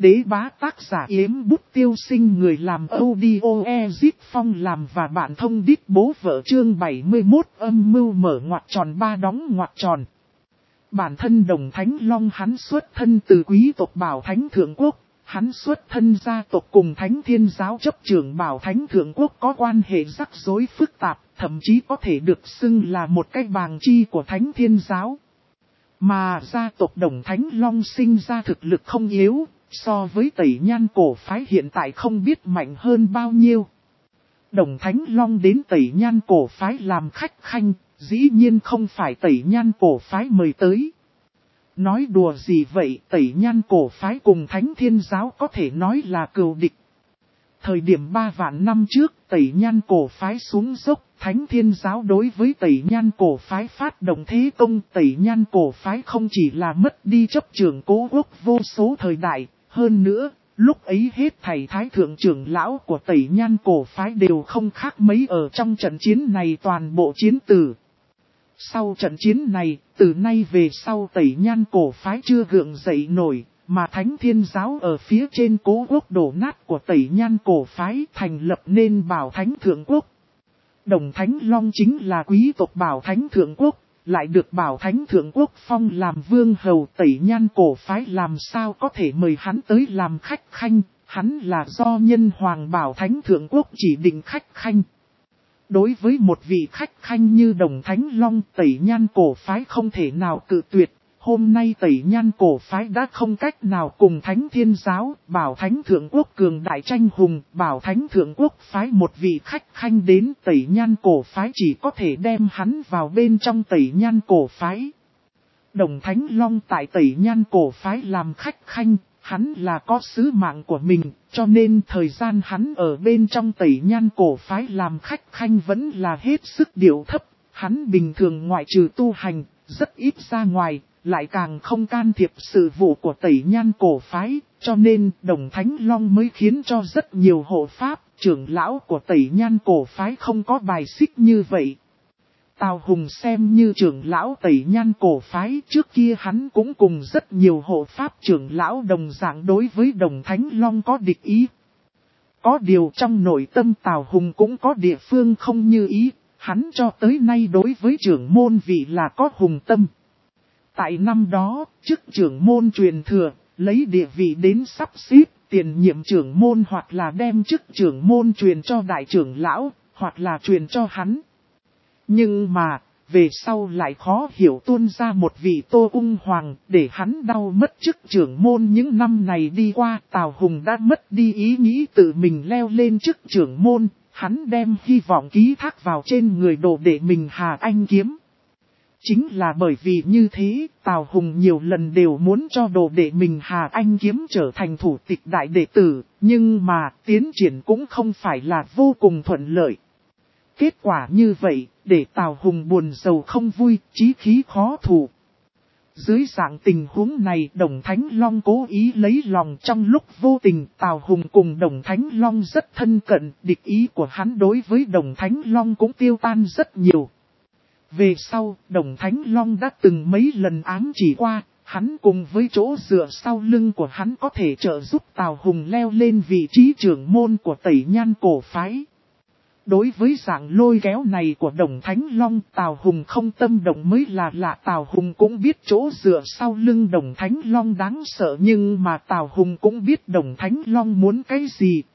Đế bá tác giả Yếm Bút Tiêu Sinh, người làm audio Ezip Phong làm và bạn thông đít bố vợ. Chương 71 âm mưu mở ngoặc tròn ba đóng ngoặc tròn. Bản thân Đồng Thánh Long hắn xuất thân từ quý tộc Bảo Thánh Thượng Quốc, hắn xuất thân gia tộc cùng Thánh Thiên Giáo chấp trưởng Bảo Thánh Thượng Quốc có quan hệ rắc rối phức tạp, thậm chí có thể được xưng là một cái bàng chi của Thánh Thiên Giáo. Mà gia tộc Đồng Thánh Long sinh ra thực lực không yếu, so với Tẩy Nhan cổ phái hiện tại không biết mạnh hơn bao nhiêu. Đồng Thánh Long đến Tẩy Nhan cổ phái làm khách khanh, dĩ nhiên không phải Tẩy Nhan cổ phái mời tới. Nói đùa gì vậy, Tẩy Nhan cổ phái cùng Thánh Thiên Giáo có thể nói là cừu địch. Thời điểm 3 vạn năm trước, Tẩy Nhan cổ phái xuống dốc, Thánh Thiên Giáo đối với Tẩy Nhan cổ phái phát động thế công. Tẩy Nhan cổ phái không chỉ là mất đi chấp trưởng Cố Quốc vô số thời đại, hơn nữa, lúc ấy hết thảy thái thượng trưởng lão của Tẩy Nhan cổ phái đều không khác mấy ở trong trận chiến này toàn bộ chiến tử. Sau trận chiến này, từ nay về sau Tẩy Nhan cổ phái chưa gượng dậy nổi, mà Thánh Thiên Giáo ở phía trên Cố Quốc đổ nát của Tẩy Nhan cổ phái thành lập nên Bảo Thánh Thượng Quốc. Đồng Thánh Long chính là quý tộc Bảo Thánh Thượng Quốc, lại được Bảo Thánh Thượng Quốc phong làm vương hầu. Tẩy Nhan cổ phái làm sao có thể mời hắn tới làm khách khanh, hắn là do nhân hoàng Bảo Thánh Thượng Quốc chỉ định khách khanh. Đối với một vị khách khanh như Đồng Thánh Long, Tẩy Nhan cổ phái không thể nào cự tuyệt. Hôm nay Tẩy Nhan cổ phái đã không cách nào cùng Thánh Thiên Giáo, Bảo Thánh Thượng Quốc cường đại tranh hùng. Bảo Thánh Thượng Quốc phái một vị khách khanh đến, Tẩy Nhan cổ phái chỉ có thể đem hắn vào bên trong Tẩy Nhan cổ phái. Đồng Thánh Long tại Tẩy Nhan cổ phái làm khách khanh, hắn là có sứ mạng của mình, cho nên thời gian hắn ở bên trong Tẩy Nhan cổ phái làm khách khanh vẫn là hết sức điệu thấp. Hắn bình thường ngoại trừ tu hành, rất ít ra ngoài, lại càng không can thiệp sự vụ của Tẩy Nhan cổ phái, cho nên Đồng Thánh Long mới khiến cho rất nhiều hộ pháp, trưởng lão của Tẩy Nhan cổ phái không có bài xích như vậy. Tào Hùng xem như trưởng lão Tẩy Nhan cổ phái, trước kia hắn cũng cùng rất nhiều hộ pháp trưởng lão đồng dạng đối với Đồng Thánh Long có địch ý. Có điều trong nội tâm Tào Hùng cũng có địa phương không như ý, hắn cho tới nay đối với trưởng môn vị là có hùng tâm. Tại năm đó, chức trưởng môn truyền thừa, lấy địa vị đến sắp xếp, tiền nhiệm trưởng môn hoặc là đem chức trưởng môn truyền cho đại trưởng lão, hoặc là truyền cho hắn. Nhưng mà, về sau lại khó hiểu tuôn ra một vị Tô Ung Hoàng, để hắn đau mất chức trưởng môn. Những năm này đi qua, Tào Hùng đã mất đi ý nghĩ tự mình leo lên chức trưởng môn, hắn đem hy vọng ký thác vào trên người đồ đệ mình Hà Anh Kiếm. Chính là bởi vì như thế, Tào Hùng nhiều lần đều muốn cho đồ đệ mình Hà Anh Kiếm trở thành thủ tịch đại đệ tử, nhưng mà tiến triển cũng không phải là vô cùng thuận lợi. Kết quả như vậy, để Tào Hùng buồn rầu không vui, chí khí khó thủ. Dưới dạng tình huống này, Đồng Thánh Long cố ý lấy lòng. Trong lúc vô tình, Tào Hùng cùng Đồng Thánh Long rất thân cận, địch ý của hắn đối với Đồng Thánh Long cũng tiêu tan rất nhiều. Về sau, Đồng Thánh Long đã từng mấy lần ám chỉ qua, hắn cùng với chỗ dựa sau lưng của hắn có thể trợ giúp Tào Hùng leo lên vị trí trưởng môn của Tẩy Nhan cổ phái. Đối với dạng lôi kéo này của Đồng Thánh Long, Tào Hùng không tâm động mới là lạ. Tào Hùng cũng biết chỗ dựa sau lưng Đồng Thánh Long đáng sợ, nhưng mà Tào Hùng cũng biết Đồng Thánh Long muốn cái gì.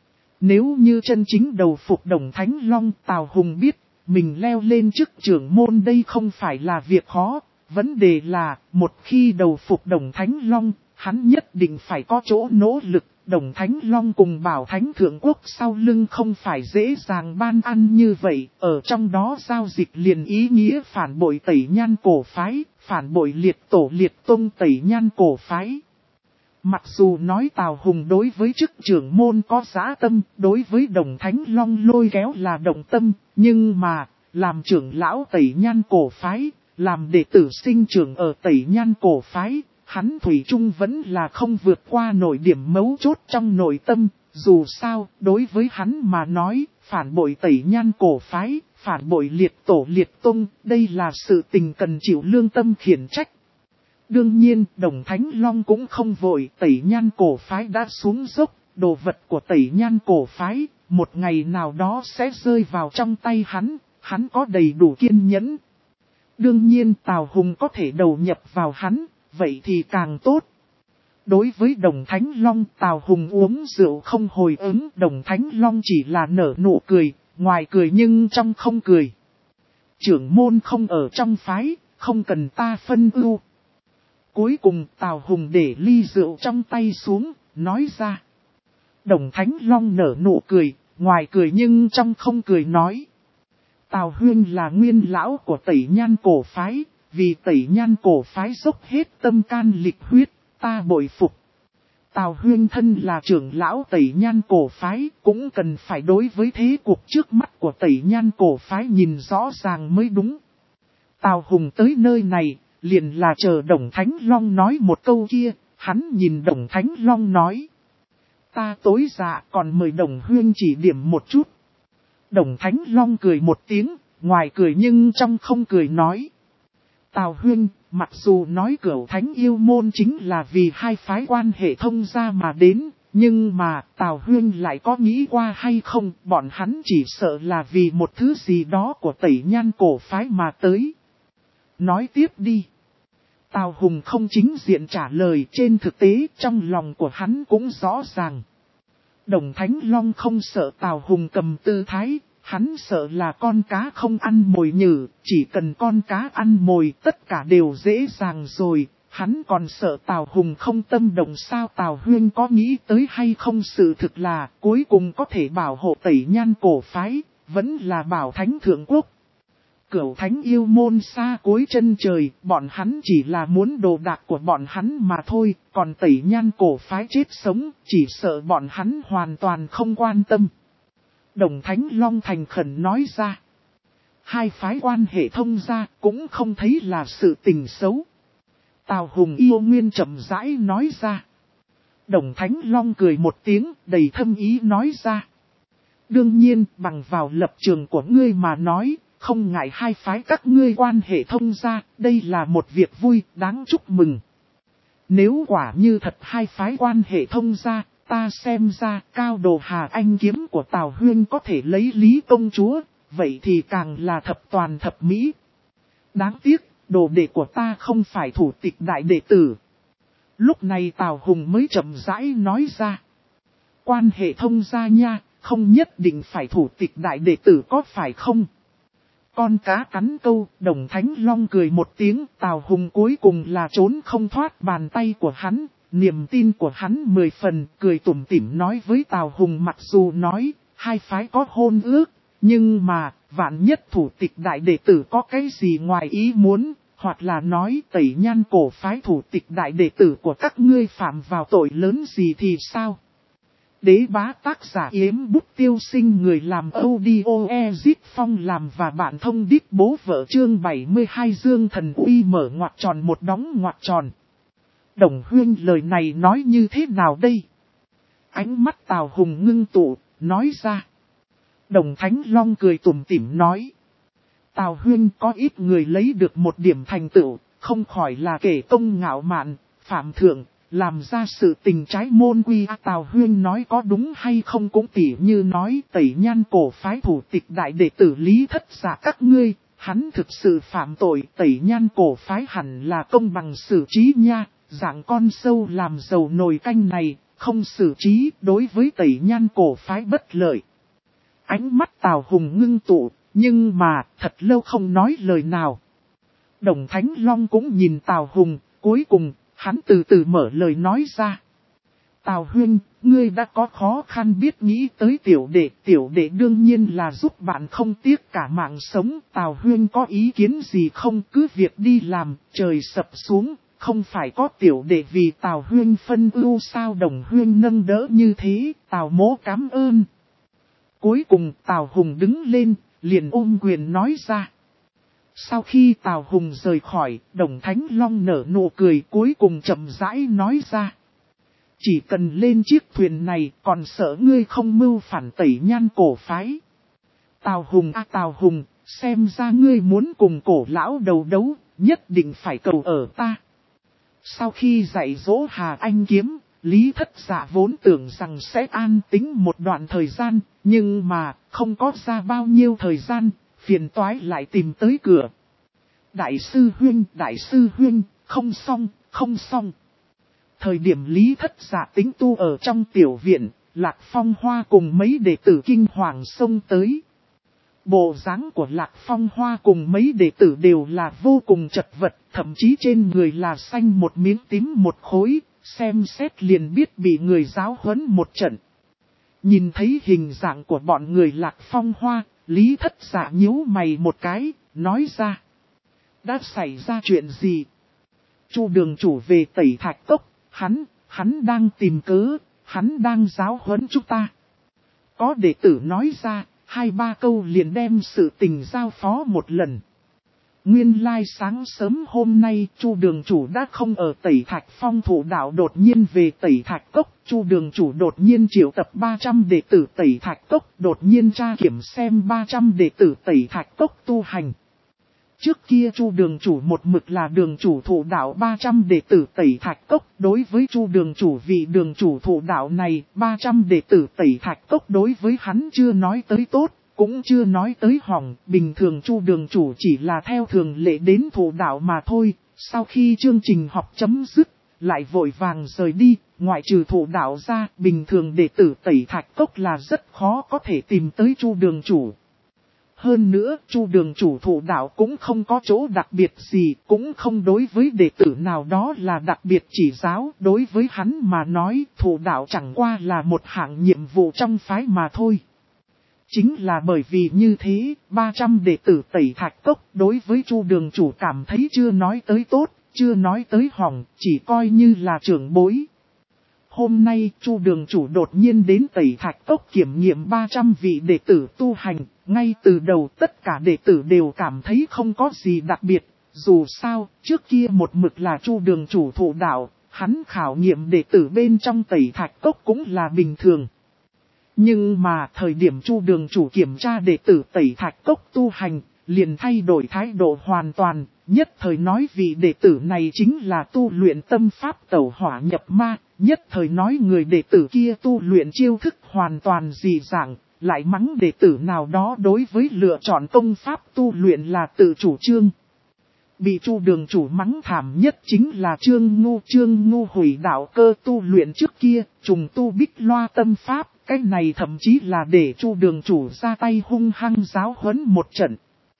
Nếu như chân chính đầu phục Đồng Thánh Long, Tào Hùng biết mình leo lên chức trưởng môn đây không phải là việc khó. Vấn đề là, một khi đầu phục Đồng Thánh Long, hắn nhất định phải có chỗ nỗ lực. Đồng Thánh Long cùng Bảo Thánh Thượng Quốc sau lưng không phải dễ dàng ban ăn như vậy, ở trong đó giao dịch liền ý nghĩa phản bội Tẩy Nhan cổ phái, phản bội liệt tổ liệt tông Tẩy Nhan cổ phái. Mặc dù nói Tào Hùng đối với chức trưởng môn có dã tâm, đối với Đồng Thánh Long lôi kéo là động tâm, nhưng mà, làm trưởng lão Tẩy Nhan cổ phái, làm đệ tử sinh trưởng ở Tẩy Nhan cổ phái, hắn thủy chung vẫn là không vượt qua nổi điểm mấu chốt trong nội tâm. Dù sao, đối với hắn mà nói, phản bội Tẩy Nhan cổ phái, phản bội liệt tổ liệt tông, đây là sự tình cần chịu lương tâm khiển trách. Đương nhiên, Đồng Thánh Long cũng không vội, Tẩy Nhan cổ phái đã xuống dốc, đồ vật của Tẩy Nhan cổ phái, một ngày nào đó sẽ rơi vào trong tay hắn có đầy đủ kiên nhẫn. Đương nhiên Tào Hùng có thể đầu nhập vào hắn, vậy thì càng tốt. Đối với Đồng Thánh Long, Tào Hùng uống rượu không hồi ứng, Đồng Thánh Long chỉ là nở nụ cười, ngoài cười nhưng trong không cười. Trưởng môn không ở trong phái, không cần ta phân ưu. Cuối cùng Tào Hùng để ly rượu trong tay xuống, nói ra. Đồng Thánh Long nở nụ cười, ngoài cười nhưng trong không cười nói. Tào Huyên là nguyên lão của Tẩy Nhan cổ phái, vì Tẩy Nhan cổ phái dốc hết tâm can lịch huyết, ta bội phục. Tào Huyên thân là trưởng lão Tẩy Nhan cổ phái, cũng cần phải đối với thế cuộc trước mắt của Tẩy Nhan cổ phái nhìn rõ ràng mới đúng. Tào Hùng tới nơi này, liền là chờ Đồng Thánh Long nói một câu kia, hắn nhìn Đồng Thánh Long nói. Ta tối dạ còn mời Đồng Huyên chỉ điểm một chút. Đồng Thánh Long cười một tiếng, ngoài cười nhưng trong không cười nói. Tào Huyên, mặc dù nói Cửu Thánh yêu môn chính là vì hai phái quan hệ thông gia mà đến, nhưng mà Tào Huyên lại có nghĩ qua hay không, bọn hắn chỉ sợ là vì một thứ gì đó của Tẩy Nhan cổ phái mà tới. Nói tiếp đi. Tào Hùng không chính diện trả lời, trên thực tế trong lòng của hắn cũng rõ ràng. Đồng Thánh Long không sợ Tào Hùng cầm tư thái, hắn sợ là con cá không ăn mồi nhử, chỉ cần con cá ăn mồi tất cả đều dễ dàng rồi, hắn còn sợ Tào Hùng không tâm động sao. Tào Huyên có nghĩ tới hay không, sự thực là cuối cùng có thể bảo hộ Tẩy Nhan cổ phái, vẫn là bảo Thánh Thượng Quốc. Cửu Thánh yêu môn xa cuối chân trời, bọn hắn chỉ là muốn đồ đạc của bọn hắn mà thôi, còn Tẩy Nhan cổ phái chết sống, chỉ sợ bọn hắn hoàn toàn không quan tâm. Đồng Thánh Long thành khẩn nói ra. Hai phái quan hệ thông gia cũng không thấy là sự tình xấu. Tào Hùng yêu nguyên chậm rãi nói ra. Đồng Thánh Long cười một tiếng đầy thâm ý nói ra. Đương nhiên bằng vào lập trường của ngươi mà nói, không ngại hai phái các ngươi quan hệ thông gia, đây là một việc vui, đáng chúc mừng. Nếu quả như thật hai phái quan hệ thông gia, ta xem ra cao đồ Hà Anh kiếm của Tào Huyên có thể lấy Lý công chúa, vậy thì càng là thập toàn thập mỹ. Đáng tiếc, đồ đệ của ta không phải thủ tịch đại đệ tử. Lúc này Tào Hùng mới chậm rãi nói ra. Quan hệ thông gia nha, không nhất định phải thủ tịch đại đệ tử có phải không? Con cá cắn câu, Đồng Thánh Long cười một tiếng, Tào Hùng cuối cùng là trốn không thoát bàn tay của hắn, niềm tin của hắn 10 phần, cười tủm tỉm nói với Tào Hùng mặc dù nói, hai phái có hôn ước, nhưng mà, vạn nhất thủ tịch đại đệ tử có cái gì ngoài ý muốn, hoặc là nói Tẩy Nhan cổ phái thủ tịch đại đệ tử của các ngươi phạm vào tội lớn gì thì sao? Đế bá tác giả Yếm Bút Tiêu Sinh, người làm audio Ezit Phong làm và bạn thông đít bố vợ chương 72 Dương Thần Uy mở ngoặc tròn một đóng ngoặc tròn. Đồng Huyên lời này nói như thế nào đây? Ánh mắt Tào Hùng ngưng tụ, nói ra. Đồng Thánh Long cười tủm tỉm nói. Tào Huyên có ít người lấy được một điểm thành tựu, không khỏi là kẻ công ngạo mạn, phạm thượng. Làm ra sự tình trái môn quy. Tào Huyên nói có đúng hay không cũng tỉ như nói Tẩy Nhan cổ phái thủ tịch đại đệ tử Lý Thất Giả các ngươi, hắn thực sự phạm tội. Tẩy Nhan cổ phái hẳn là công bằng xử trí nha, dạng con sâu làm dầu nồi canh này, không xử trí đối với Tẩy Nhan cổ phái bất lợi. Ánh mắt Tào Hùng ngưng tụ, nhưng mà thật lâu không nói lời nào. Đồng Thánh Long cũng nhìn Tào Hùng, cuối cùng hắn từ từ mở lời nói ra. Tào Huyên, ngươi đã có khó khăn biết nghĩ tới tiểu đệ đương nhiên là giúp bạn không tiếc cả mạng sống. Tào Huyên có ý kiến gì không, cứ việc đi làm, trời sập xuống, không phải có tiểu đệ vì Tào Huyên phân ưu sao. Đồng Huyên nâng đỡ như thế, Tào mỗ cảm ơn. Cuối cùng Tào Hùng đứng lên, liền ôm quyền nói ra. Sau khi Tào Hùng rời khỏi, Đồng Thánh Long nở nụ cười cuối cùng chậm rãi nói ra. Chỉ cần lên chiếc thuyền này còn sợ ngươi không mưu phản Tẩy Nhan cổ phái. Tào Hùng Tào Hùng, xem ra ngươi muốn cùng cổ lão đầu đấu, nhất định phải cầu ở ta. Sau khi dạy dỗ Hà Anh kiếm, Lý Thất Dạ vốn tưởng rằng sẽ an tĩnh một đoạn thời gian, nhưng mà không có ra bao nhiêu thời gian, phiền toái lại tìm tới cửa. Đại sư huynh, không xong, không xong. Thời điểm Lý Thất Dạ tính tu ở trong tiểu viện, Lạc Phong Hoa cùng mấy đệ tử kinh hoàng xông tới. Bộ dáng của Lạc Phong Hoa cùng mấy đệ tử đều là vô cùng chật vật, thậm chí trên người là xanh một miếng tím một khối, xem xét liền biết bị người giáo huấn một trận. Nhìn thấy hình dạng của bọn người Lạc Phong Hoa, Lý Thất Dạ nhíu mày một cái, nói ra. Đã xảy ra chuyện gì? Chu đường chủ về Tẩy Thạch Cốc, hắn đang tìm cớ, hắn đang giáo huấn chúng ta. Có đệ tử nói ra, 2-3 câu liền đem sự tình giao phó một lần. Nguyên lai sáng sớm hôm nay, Chu đường chủ đã không ở Tẩy Thạch Phong thủ đạo, đột nhiên về Tẩy Thạch Cốc. Chu đường chủ đột nhiên triệu tập 300 đệ tử Tẩy Thạch Cốc, đột nhiên tra kiểm xem 300 đệ tử Tẩy Thạch Cốc tu hành. Trước kia Chu đường chủ một mực là đường chủ thủ đạo 300 đệ tử Tẩy Thạch Cốc, đối với Chu đường chủ vị đường chủ thủ đạo này, 300 đệ tử Tẩy Thạch Cốc đối với hắn chưa nói tới tốt, cũng chưa nói tới hỏng, bình thường Chu đường chủ chỉ là theo thường lệ đến thủ đạo mà thôi. Sau khi chương trình học chấm dứt, lại vội vàng rời đi, ngoại trừ thủ đạo ra, bình thường đệ tử Tẩy Thạch Cốc là rất khó có thể tìm tới Chu đường chủ. Hơn nữa, Chu đường chủ thủ đạo cũng không có chỗ đặc biệt gì, cũng không đối với đệ tử nào đó là đặc biệt chỉ giáo. Đối với hắn mà nói, thủ đạo chẳng qua là một hạng nhiệm vụ trong phái mà thôi. Chính là bởi vì như thế, 300 đệ tử Tẩy Thạch Cốc đối với Chu đường chủ cảm thấy chưa nói tới tốt, chưa nói tới hỏng, chỉ coi như là trưởng bối. Hôm nay, Chu đường chủ đột nhiên đến Tẩy Thạch Cốc kiểm nghiệm 300 vị đệ tử tu hành, ngay từ đầu tất cả đệ tử đều cảm thấy không có gì đặc biệt, dù sao, trước kia một mực là Chu đường chủ thủ đạo, hắn khảo nghiệm đệ tử bên trong Tẩy Thạch Cốc cũng là bình thường. Nhưng mà thời điểm Chu đường chủ kiểm tra đệ tử Tẩy Thạch Cốc tu hành, liền thay đổi thái độ hoàn toàn, nhất thời nói vị đệ tử này chính là tu luyện tâm pháp tẩu hỏa nhập ma, nhất thời nói người đệ tử kia tu luyện chiêu thức hoàn toàn dị dạng, lại mắng đệ tử nào đó đối với lựa chọn công pháp tu luyện là tự chủ trương. Bị Chu đường chủ mắng thảm nhất chính là Trương Ngu hủy đạo cơ tu luyện trước kia, trùng tu bích loa tâm pháp, cái này thậm chí là để Chu đường chủ ra tay hung hăng giáo huấn một trận.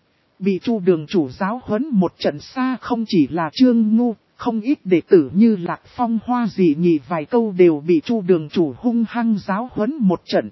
Bị Chu đường chủ giáo huấn một trận xa không chỉ là Trương Ngu, không ít đệ tử như Lạc Phong Hoa dị nghị vài câu đều bị Chu đường chủ hung hăng giáo huấn một trận.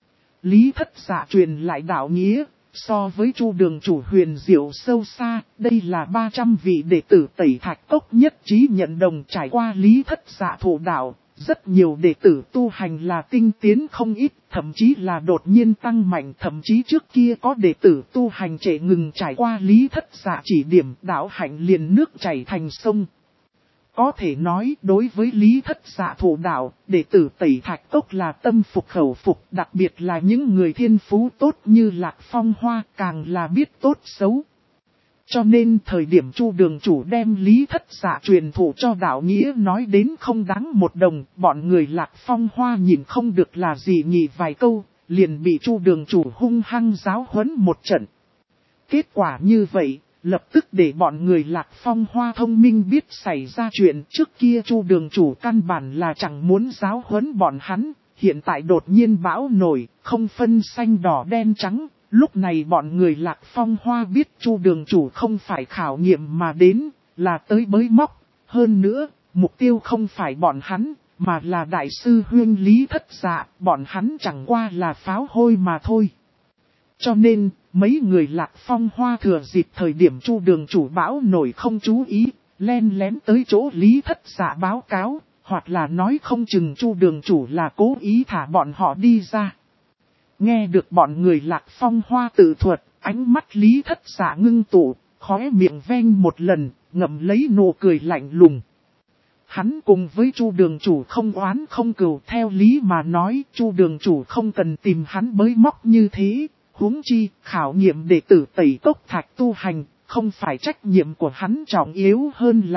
Lý Thất Dạ truyền lại đạo nghĩa, so với Chu đường chủ huyền diệu sâu xa, đây là 300 vị đệ tử Tẩy Thạch Cốc nhất trí nhận đồng. Trải qua Lý Thất Dạ thủ đạo, rất nhiều đệ tử tu hành là tinh tiến không ít, thậm chí là đột nhiên tăng mạnh, thậm chí trước kia có đệ tử tu hành trễ ngừng. Trải qua Lý Thất Dạ chỉ điểm, đạo hạnh liền nước chảy thành sông. Có thể nói đối với Lý Thất Dạ thủ đạo, đệ tử Tẩy Thạch Cốc là tâm phục khẩu phục, đặc biệt là những người thiên phú tốt như Lạc Phong Hoa càng là biết tốt xấu. Cho nên thời điểm Chu đường chủ đem Lý Thất Dạ truyền thụ cho đạo nghĩa nói đến không đáng một đồng, bọn người Lạc Phong Hoa nhìn không được là gì nhỉ vài câu, liền bị Chu đường chủ hung hăng giáo huấn một trận. Kết quả như vậy, lập tức để bọn người Lạc Phong Hoa thông minh biết xảy ra chuyện. Trước kia Chu đường chủ căn bản là chẳng muốn giáo huấn bọn hắn, hiện tại đột nhiên bão nổi, không phân xanh đỏ đen trắng. Lúc này bọn người Lạc Phong Hoa biết Chu đường chủ không phải khảo nghiệm mà đến, là tới bới móc. Hơn nữa, mục tiêu không phải bọn hắn, mà là đại sư huynh Lý Thất Dạ, bọn hắn chẳng qua là pháo hôi mà thôi. Cho nên, mấy người Lạc Phong Hoa thừa dịp thời điểm Chu đường chủ bão nổi không chú ý, len lén tới chỗ Lý Thất Dạ báo cáo, hoặc là nói không chừng Chu đường chủ là cố ý thả bọn họ đi ra. Nghe được bọn người Lạc Phong Hoa tự thuật, ánh mắt Lý Thất Dạ ngưng tụ, khóe miệng veng một lần, ngậm lấy nụ cười lạnh lùng. Hắn cùng với Chu đường chủ không oán không cừu, theo lý mà nói Chu đường chủ không cần tìm hắn bới móc như thế. Huống chi, khảo nghiệm đệ tử Tẩy Cốc Thạch tu hành, không phải trách nhiệm của hắn, trọng yếu hơn là,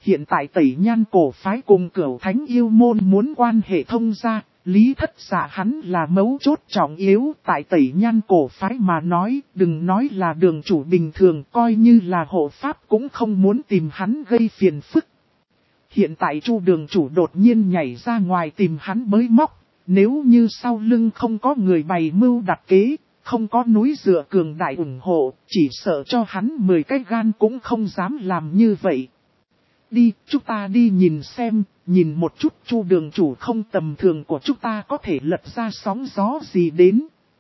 Hiện tại Tẩy Nhan cổ phái cùng Cửu Thánh yêu môn muốn quan hệ thông gia, Lý Thất Dạ hắn là mấu chốt trọng yếu tại Tẩy Nhan cổ phái mà nói, đừng nói là đường chủ bình thường, coi như là hộ pháp cũng không muốn tìm hắn gây phiền phức. Hiện tại Chu đường chủ đột nhiên nhảy ra ngoài tìm hắn bới móc, nếu như sau lưng không có người bày mưu đặt kế, không có núi dựa cường đại ủng hộ, chỉ sợ cho hắn 10 cái gan cũng không dám làm như vậy. Đi, chúng ta đi nhìn xem, nhìn một chút Chu đường chủ không tầm thường của chúng ta có thể lật ra sóng gió gì đến.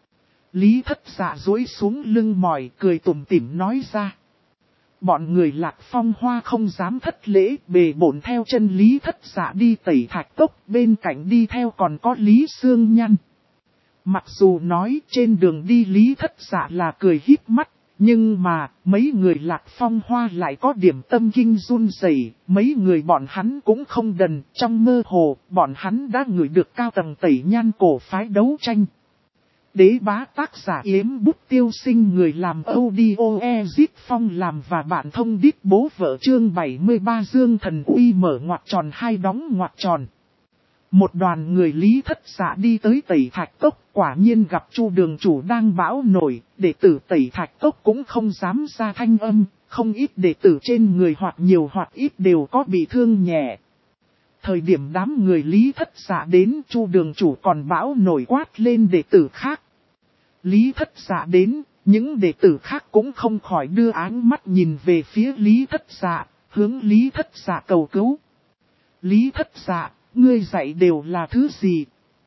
Lý Thất Dạ duỗi xuống lưng mỏi cười tủm tỉm nói ra. Bọn người Lạc Phong Hoa không dám thất lễ, bề bổn theo chân Lý Thất Dạ đi Tẩy Thạch Cốc, bên cạnh đi theo còn có Lý Sương Nhăn. Mặc dù nói trên đường đi Lý Thất Dạ là cười híp mắt, nhưng mà mấy người Lạc Phong Hoa lại có điểm tâm kinh run rẩy, mấy người bọn hắn cũng không đần, trong mơ hồ, bọn hắn đã ngửi được cao tầng Tẩy Nhan cổ phái đấu tranh. Đế bá tác giả Yếm Bút Tiêu Sinh người làm audio Ezit Phong làm và bạn thông đít bố vợ chương 73 Dương Thần Uy mở ngoặc tròn hai đóng ngoặc tròn. Một đoàn người Lý Thất Dạ đi tới Tẩy Thạch Cốc, quả nhiên gặp Chu đường chủ đang bão nổi, đệ tử Tẩy Thạch Cốc cũng không dám ra thanh âm, không ít đệ tử trên người hoặc nhiều hoặc ít đều có bị thương nhẹ. Thời điểm đám người Lý Thất Dạ đến, Chu đường chủ còn bão nổi quát lên đệ tử khác. Lý Thất Dạ đến, những đệ tử khác cũng không khỏi đưa áng mắt nhìn về phía Lý Thất Dạ, hướng Lý Thất Dạ cầu cứu. Lý Thất Dạ, ngươi dạy đều là thứ gì?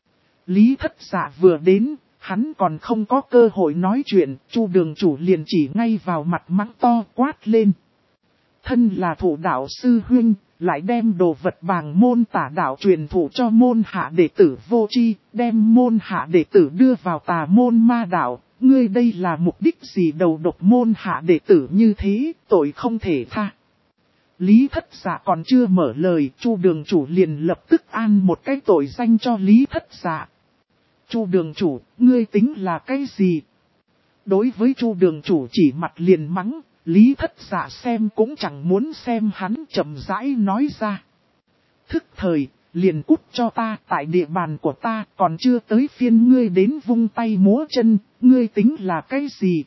Lý Thất Dạ vừa đến, hắn còn không có cơ hội nói chuyện, Chu đường chủ liền chỉ ngay vào mặt mắng to quát lên. Thân là thủ đạo sư huynh, lại đem đồ vật bàng môn tả đạo truyền thụ cho môn hạ đệ tử vô tri, đem môn hạ đệ tử đưa vào tà môn ma đạo, ngươi đây là mục đích gì đầu độc môn hạ đệ tử như thế, tội không thể tha. Lý Thất Dạ còn chưa mở lời, Chu đường chủ liền lập tức an một cái tội danh cho Lý Thất Dạ. Chu đường chủ, ngươi tính là cái gì? Đối với Chu đường chủ chỉ mặt liền mắng, Lý Thất Dạ xem cũng chẳng muốn xem hắn chậm rãi nói ra. Thức thời, liền cút cho ta, tại địa bàn của ta, còn chưa tới phiên ngươi đến vung tay múa chân, ngươi tính là cái gì?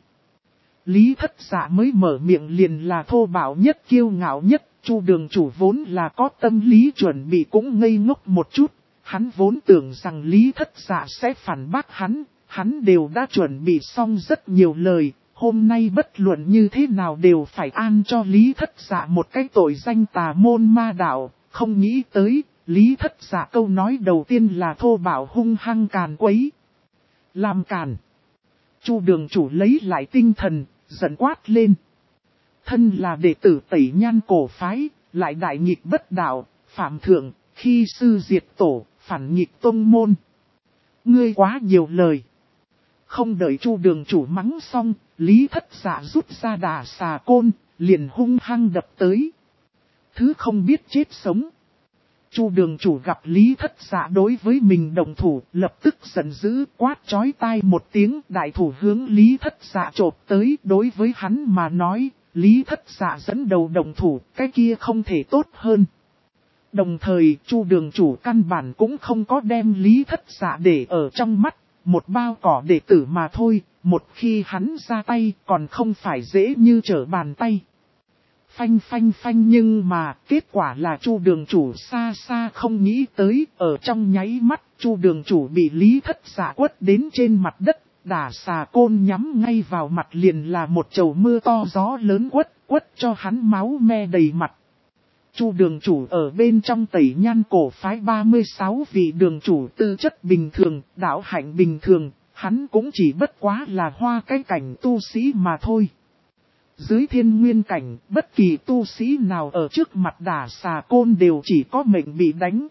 Lý Thất Dạ mới mở miệng liền là thô bạo nhất kiêu ngạo nhất, Chu đường chủ vốn là có tâm lý chuẩn bị cũng ngây ngốc một chút, hắn vốn tưởng rằng Lý Thất Dạ sẽ phản bác hắn đều đã chuẩn bị xong rất nhiều lời, hôm nay bất luận như thế nào đều phải an cho Lý Thất Dạ một cái tội danh tà môn ma đạo, không nghĩ tới, Lý Thất Dạ câu nói đầu tiên là thô bạo hung hăng càn quấy. Làm càn. Chu đường chủ lấy lại tinh thần, giận quát lên. Thân là đệ tử Tẩy Nhan cổ phái, lại đại nghịch bất đạo, phạm thượng, khi sư diệt tổ, phản nghịch tông môn. Ngươi quá nhiều lời. Không đợi Chu đường chủ mắng xong, Lý Thất Dạ rút ra đà xà côn, liền hung hăng đập tới. Thứ không biết chết sống. Chu đường chủ gặp Lý Thất Dạ đối với mình đồng thủ, lập tức giận dữ quát chói tai một tiếng, đại thủ hướng Lý Thất Dạ chộp tới. Đối với hắn mà nói, Lý Thất Dạ dẫn đầu đồng thủ, cái kia không thể tốt hơn. Đồng thời, Chu đường chủ căn bản cũng không có đem Lý Thất Dạ để ở trong mắt, một bao cỏ đệ tử mà thôi, một khi hắn ra tay còn không phải dễ như trở bàn tay. Phanh phanh phanh, nhưng mà kết quả là Chu đường chủ xa xa không nghĩ tới, ở trong nháy mắt Chu đường chủ bị Lý Thất Dạ quất đến trên mặt đất, đả xà côn nhắm ngay vào mặt liền là một chầu mưa to gió lớn quất cho hắn máu me đầy mặt. Chu đường chủ ở bên trong Tẩy Nhan cổ phái 36 vị đường chủ tư chất bình thường, đạo hạnh bình thường, hắn cũng chỉ bất quá là hoa cái cảnh tu sĩ mà thôi. Dưới thiên nguyên cảnh, bất kỳ tu sĩ nào ở trước mặt đả xà côn đều chỉ có mệnh bị đánh.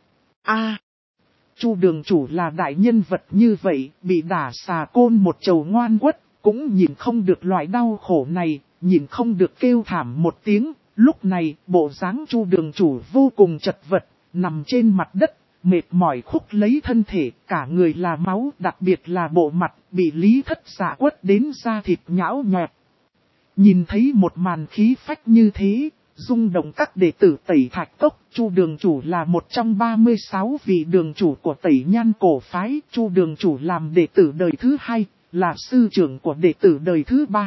Chu đường chủ là đại nhân vật như vậy, bị đả xà côn một chầu ngoan quất, cũng nhìn không được loại đau khổ này, nhìn không được kêu thảm một tiếng. Lúc này, bộ dáng Chu đường chủ vô cùng chật vật, nằm trên mặt đất, mệt mỏi khúc lấy thân thể, cả người là máu, đặc biệt là bộ mặt, bị Lý Thất Dạ quất đến da thịt nhão nhọt. Nhìn thấy một màn khí phách như thế, rung động các đệ tử Tẩy Thạch Cốc. Chu đường chủ là một trong 36 vị đường chủ của Tẩy Nhan cổ phái. Chu đường chủ làm đệ tử đời thứ 2, là sư trưởng của đệ tử đời thứ 3.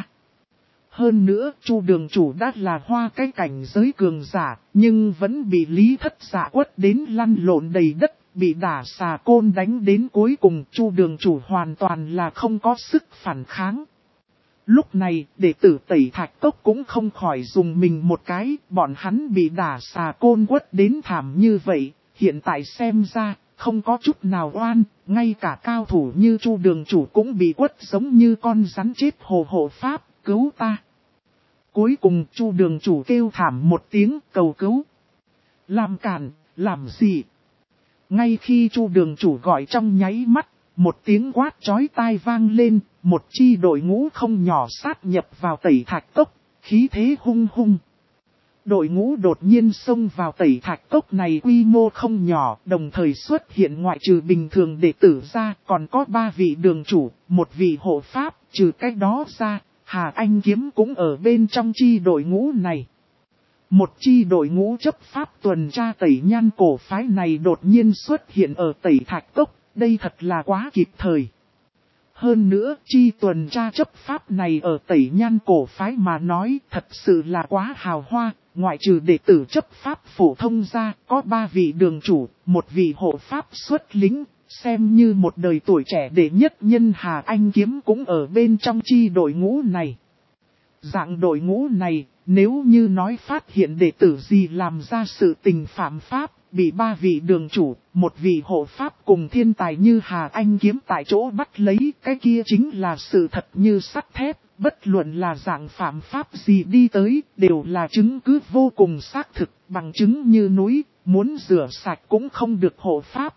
Hơn nữa, Chu đường chủ đã là hoa cái cảnh giới cường giả, nhưng vẫn bị Lý Thất Dạ quất đến lăn lộn đầy đất, bị đả xà côn đánh đến cuối cùng. Chu đường chủ hoàn toàn là không có sức phản kháng. Lúc này, đệ tử Tẩy Thạch Cốc cũng không khỏi dùng mình một cái, bọn hắn bị đả xà côn quất đến thảm như vậy, hiện tại xem ra, không có chút nào oan, ngay cả cao thủ như Chu đường chủ cũng bị quất giống như con rắn chết. Hồ hộ pháp, cứu ta. Cuối cùng Chu đường chủ kêu thảm một tiếng cầu cứu. Làm cản, làm gì? Ngay khi Chu đường chủ gọi trong nháy mắt, một tiếng quát chói tai vang lên, một chi đội ngũ không nhỏ sát nhập vào Tẩy Thạch Cốc, khí thế hung hung. Đội ngũ đột nhiên xông vào Tẩy Thạch Cốc này quy mô không nhỏ, đồng thời xuất hiện ngoại trừ bình thường đệ tử ra, còn có 3 vị đường chủ, 1 vị hộ pháp, trừ cách đó ra, Hà Anh Kiếm cũng ở bên trong chi đội ngũ này. Một chi đội ngũ chấp pháp tuần tra Tẩy Nhan cổ phái này đột nhiên xuất hiện ở Tẩy Thạch Cốc, đây thật là quá kịp thời. Hơn nữa, chi tuần tra chấp pháp này ở Tẩy Nhan cổ phái mà nói thật sự là quá hào hoa, ngoại trừ đệ tử chấp pháp phổ thông ra, có 3 vị đường chủ, 1 vị hộ pháp xuất lính, xem như một đời tuổi trẻ đệ nhất nhân Hà Anh Kiếm cũng ở bên trong chi đội ngũ này. Dạng đội ngũ này, nếu như nói phát hiện đệ tử gì làm ra sự tình phạm pháp, bị 3 vị đường chủ, 1 vị hộ pháp cùng thiên tài như Hà Anh Kiếm tại chỗ bắt lấy, cái kia chính là sự thật như sắt thép, bất luận là dạng phạm pháp gì đi tới, đều là chứng cứ vô cùng xác thực, bằng chứng như núi, muốn rửa sạch cũng không được. Hộ pháp,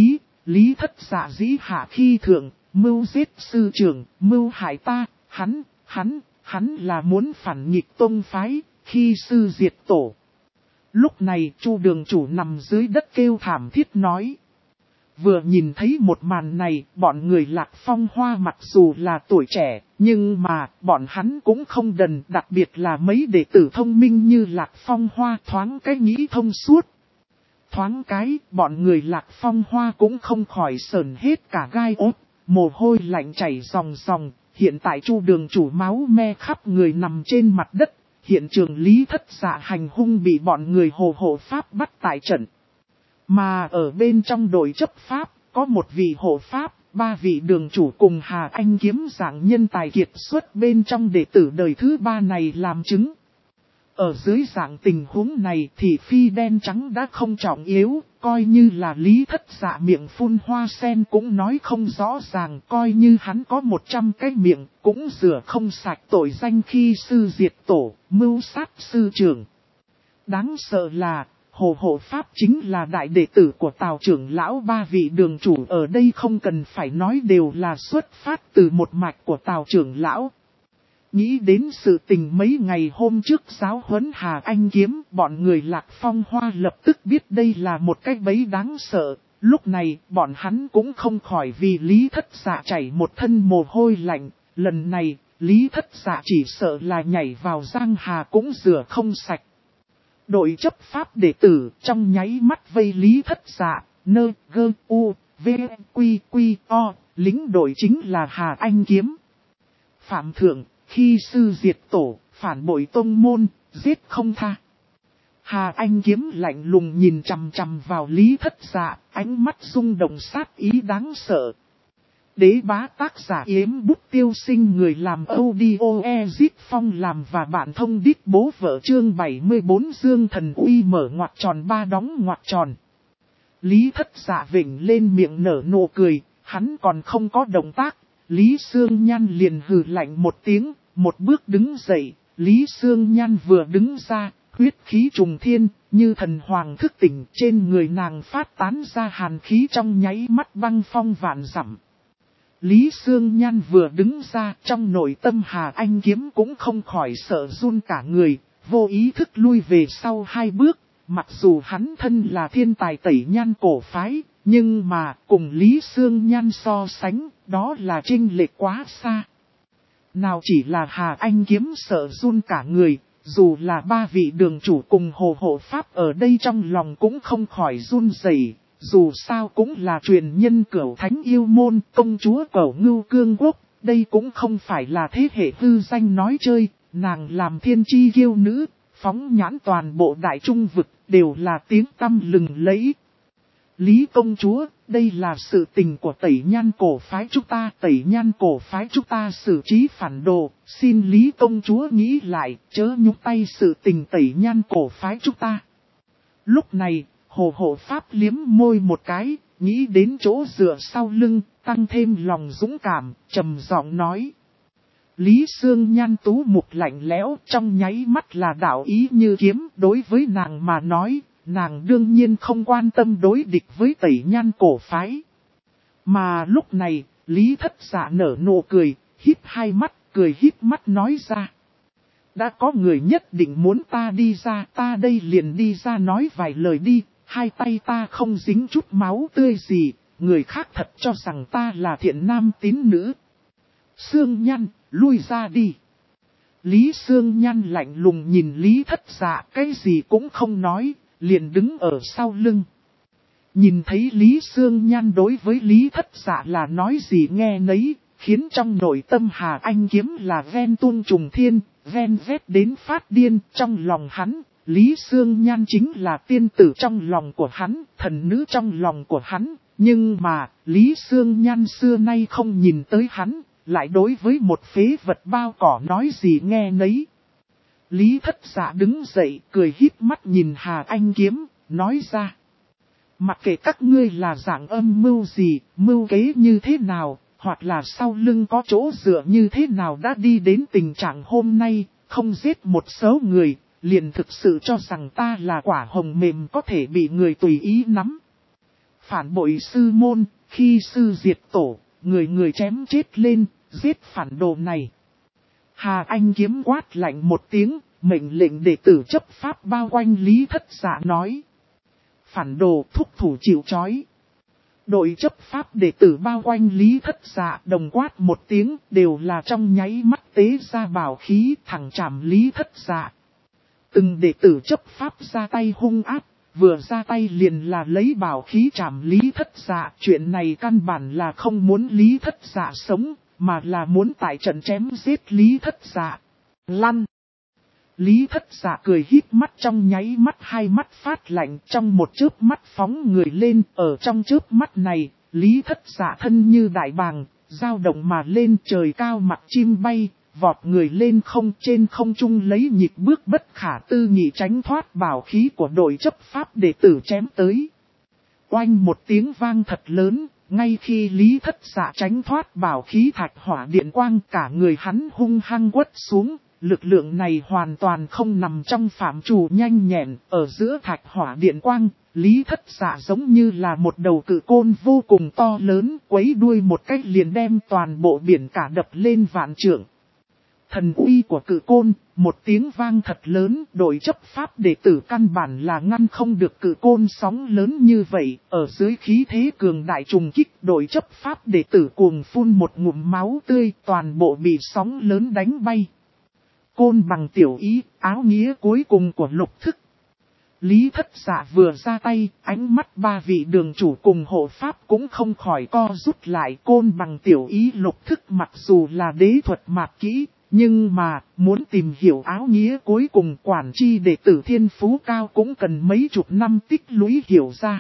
Lý Thất Dạ dĩ hạ khi thượng, mưu giết sư trưởng, mưu hại ta, hắn là muốn phản nghịch tông phái, khi sư diệt tổ. Lúc này Chu đường chủ nằm dưới đất kêu thảm thiết nói. Vừa nhìn thấy một màn này, bọn người Lạc Phong Hoa mặc dù là tuổi trẻ, nhưng mà bọn hắn cũng không đần, đặc biệt là mấy đệ tử thông minh như Lạc Phong Hoa thoáng cái nghĩ thông suốt. Thoáng cái, bọn người Lạc Phong Hoa cũng không khỏi sờn hết cả gai ốt, mồ hôi lạnh chảy ròng ròng. Hiện tại Chu đường chủ máu me khắp người nằm trên mặt đất, hiện trường Lý Thất Dạ hành hung bị bọn người hộ pháp bắt tại trận. Mà ở bên trong đội chấp pháp, có 1 vị hộ pháp, 3 vị đường chủ cùng Hà Anh Kiếm dạng nhân tài kiệt xuất bên trong đệ tử đời thứ 3 này làm chứng. Ở dưới dạng tình huống này thì phi đen trắng đã không trọng yếu, coi như là Lý Thất Dạ miệng phun hoa sen cũng nói không rõ ràng, coi như hắn có 100 cái miệng cũng rửa không sạch tội danh khi sư diệt tổ, mưu sát sư trưởng. Đáng sợ là, hộ pháp chính là đại đệ tử của Tào trưởng lão, 3 vị đường chủ ở đây không cần phải nói đều là xuất phát từ một mạch của Tào trưởng lão. Nghĩ đến sự tình mấy ngày hôm trước giáo huấn Hà Anh Kiếm, bọn người Lạc Phong Hoa lập tức biết đây là một cái bẫy đáng sợ. Lúc này, bọn hắn cũng không khỏi vì Lý Thất Dạ chảy một thân mồ hôi lạnh. Lần này, Lý Thất Dạ chỉ sợ là nhảy vào giang hà cũng rửa không sạch. Đội chấp pháp đệ tử trong nháy mắt vây Lý Thất Dạ, NGUVQQ, lính đội chính là Hà Anh Kiếm. Phạm thượng, khi sư diệt tổ, phản bội tông môn, giết không tha. Hà Anh Kiếm lạnh lùng nhìn chằm chằm vào Lý Thất Dạ, ánh mắt rung động sát ý đáng sợ. Đế bá tác giả Yếm Bút Tiêu Sinh, người làm audio Ezit Phong làm và bạn thông đít bố vợ. Chương 74 Dương Thần Uy mở ngoặc tròn 3 đóng ngoặc tròn. Lý Thất Dạ vểnh lên miệng nở nụ cười, hắn còn không có động tác. Lý Sương Nhan liền hừ lạnh một tiếng, một bước đứng dậy. Lý Sương Nhan vừa đứng ra, huyết khí trùng thiên, như thần hoàng thức tỉnh, trên người nàng phát tán ra hàn khí trong nháy mắt băng phong vạn dặm. Lý Sương Nhan vừa đứng ra, trong nội tâm Hà Anh Kiếm cũng không khỏi sợ run cả người, vô ý thức lui về sau 2 bước, mặc dù hắn thân là thiên tài Tẩy Nhan cổ phái, nhưng mà cùng Lý Sương Nhan so sánh, đó là chênh lệch quá xa. Nào chỉ là Hà Anh Kiếm sợ run cả người, dù là ba vị đường chủ cùng Hồ Hộ Pháp ở đây trong lòng cũng không khỏi run rẩy. Dù sao cũng là truyền nhân Cửu Thánh Yêu Môn, công chúa Cửu Ngưu Cương Quốc, đây cũng không phải là thế hệ hư danh nói chơi, nàng làm thiên chi kiêu nữ, phóng nhãn toàn bộ đại trung vực, đều là tiếng tăm lừng lẫy. Lý công chúa, đây là sự tình của Tẩy Nhan cổ phái chúng ta, Tẩy Nhan cổ phái chúng ta xử trí phản đồ, xin Lý công chúa nghĩ lại, chớ nhúc tay sự tình Tẩy Nhan cổ phái chúng ta. Lúc này, Hồ Hộ Pháp liếm môi một cái, nghĩ đến chỗ dựa sau lưng, tăng thêm lòng dũng cảm, trầm giọng nói. Lý Sương Nhan tú mục lạnh lẽo, trong nháy mắt là đạo ý như kiếm, đối với nàng mà nói, nàng đương nhiên không quan tâm đối địch với Tẩy Nhan cổ phái. Mà lúc này, Lý Thất Dạ nở nụ cười, híp hai mắt, cười híp mắt nói ra. Đã có người nhất định muốn ta đi ra, ta đây liền đi ra nói vài lời đi, hai tay ta không dính chút máu tươi gì, người khác thật cho rằng ta là thiện nam tín nữ. Sương Nhan, lui ra đi. Lý Sương Nhan lạnh lùng nhìn Lý Thất Dạ, cái gì cũng không nói, liền đứng ở sau lưng. Nhìn thấy Lý Sương Nhan đối với Lý Thất Dạ là nói gì nghe nấy, khiến trong nội tâm Hà Anh Kiếm là ven tuôn trùng thiên, ven vét đến phát điên. Trong lòng hắn, Lý Sương Nhan chính là tiên tử trong lòng của hắn, thần nữ trong lòng của hắn. Nhưng mà, Lý Sương Nhan xưa nay không nhìn tới hắn, lại đối với một phế vật bao cỏ nói gì nghe nấy. Lý Thất Dạ đứng dậy, cười híp mắt nhìn Hà Anh Kiếm, nói ra. Mặc kệ các ngươi là dạng âm mưu gì, mưu kế như thế nào, hoặc là sau lưng có chỗ dựa như thế nào đã đi đến tình trạng hôm nay, không giết một số người, liền thực sự cho rằng ta là quả hồng mềm có thể bị người tùy ý nắm. Phản bội sư môn, khi sư diệt tổ, người người chém chết lên, giết phản đồ này. Hà Anh Kiếm quát lạnh một tiếng, mệnh lệnh đệ tử chấp pháp bao quanh Lý Thất Dạ nói. Phản đồ thúc thủ chịu trói. Đội chấp pháp đệ tử bao quanh Lý Thất Dạ đồng quát một tiếng, đều là trong nháy mắt tế ra bảo khí thẳng chạm Lý Thất Dạ. Từng đệ tử chấp pháp ra tay hung ác, vừa ra tay liền là lấy bảo khí chạm Lý Thất Dạ. Chuyện này căn bản là không muốn Lý Thất Dạ sống, mà là muốn tại trận chém giết Lý Thất Dạ. Lăn! Lý Thất Dạ cười híp mắt, trong nháy mắt hai mắt phát lạnh, trong một chớp mắt phóng người lên. Ở trong chớp mắt này, Lý Thất Dạ thân như đại bàng, dao động mà lên, trời cao mặt chim bay, vọt người lên không, trên không trung lấy nhịp bước bất khả tư nghị tránh thoát bảo khí của đội chấp pháp đệ tử chém tới. Oanh một tiếng vang thật lớn, ngay khi Lý Thất Dạ tránh thoát bảo khí thạch hỏa điện quang, cả người hắn hung hăng quất xuống. Lực lượng này hoàn toàn không nằm trong phạm trù nhanh nhẹn, ở giữa thạch hỏa điện quang, Lý Thất Dạ giống như là một đầu cự côn vô cùng to lớn, quấy đuôi một cách liền đem toàn bộ biển cả đập lên vạn trượng. Thần uy của cự côn, một tiếng vang thật lớn, đội chấp pháp đệ tử căn bản là ngăn không được cự côn sóng lớn như vậy, ở dưới khí thế cường đại trùng kích, đội chấp pháp đệ tử cuồng phun một ngụm máu tươi, toàn bộ bị sóng lớn đánh bay. Côn bằng tiểu ý, áo nghĩa cuối cùng của lục thức. Lý Thất Dạ vừa ra tay, ánh mắt ba vị đường chủ cùng hộ pháp cũng không khỏi co rút lại. Côn bằng tiểu ý lục thức mặc dù là đế thuật mạt kỹ, nhưng mà muốn tìm hiểu áo nghĩa cuối cùng quản chi đệ tử thiên phú cao cũng cần mấy chục năm tích lũy hiểu ra.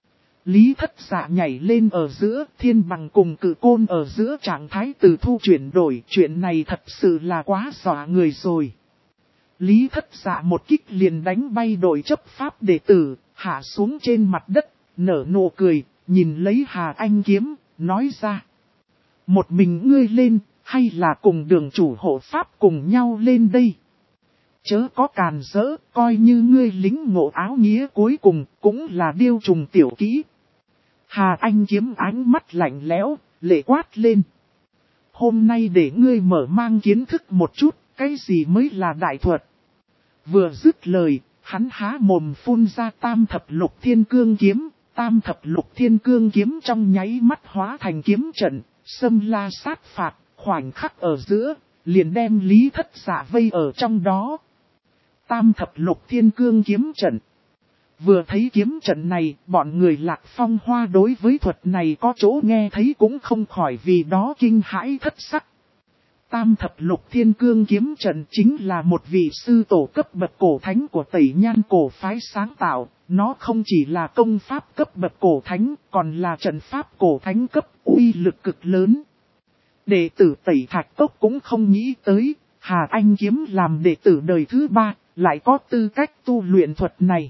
Lý Thất Dạ nhảy lên ở giữa, thiên bằng cùng cự côn ở giữa trạng thái từ thu chuyển đổi, chuyện này thật sự là quá dọa người rồi. Lý Thất Dạ một kích liền đánh bay đội chấp pháp đệ tử, hạ xuống trên mặt đất, nở nụ cười, nhìn lấy Hà Anh Kiếm, nói ra. Một mình ngươi lên, hay là cùng đường chủ hộ pháp cùng nhau lên đây? Chớ có càn rỡ, coi như ngươi lính ngộ áo nghĩa cuối cùng, cũng là điêu trùng tiểu kỹ. Hà Anh Kiếm ánh mắt lạnh lẽo, lệ quát lên. Hôm nay để ngươi mở mang kiến thức một chút, cái gì mới là đại thuật. Vừa dứt lời, hắn há mồm phun ra tam thập lục thiên cương kiếm. Tam thập lục thiên cương kiếm trong nháy mắt hóa thành kiếm trận, xâm la sát phạt, khoảnh khắc ở giữa, liền đem Lý Thất Dạ vây ở trong đó. Tam thập lục thiên cương kiếm trận. Vừa thấy kiếm trận này, bọn người Lạc Phong Hoa đối với thuật này có chỗ nghe thấy cũng không khỏi vì đó kinh hãi thất sắc. Tam thập lục thiên cương kiếm trận chính là một vị sư tổ cấp bậc cổ thánh của Tẩy Nhan cổ phái sáng tạo. Nó không chỉ là công pháp cấp bậc cổ thánh, còn là trận pháp cổ thánh cấp uy lực cực lớn. Đệ tử Tẩy Thạch Cốc cũng không nghĩ tới, Hà Anh Kiếm làm đệ tử đời thứ 3, lại có tư cách tu luyện thuật này.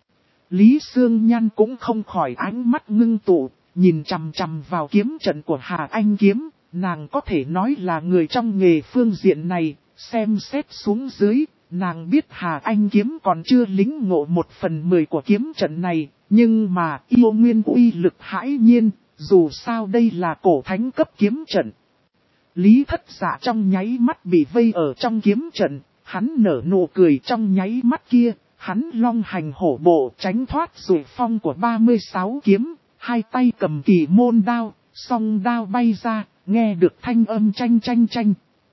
Lý Sương Nhan cũng không khỏi ánh mắt ngưng tụ, nhìn chằm chằm vào kiếm trận của Hà Anh Kiếm, nàng có thể nói là người trong nghề phương diện này, xem xét xuống dưới, nàng biết Hà Anh Kiếm còn chưa lĩnh ngộ 1/10 của kiếm trận này, nhưng mà yêu nguyên uy lực hãi nhiên, dù sao đây là cổ thánh cấp kiếm trận. Lý Thất Dạ trong nháy mắt bị vây ở trong kiếm trận, hắn nở nụ cười trong nháy mắt kia. Hắn long hành hổ bộ tránh thoát rủi phong của 36 kiếm, hai tay cầm kỳ môn đao, song đao bay ra, nghe được thanh âm chanh chanh chanh.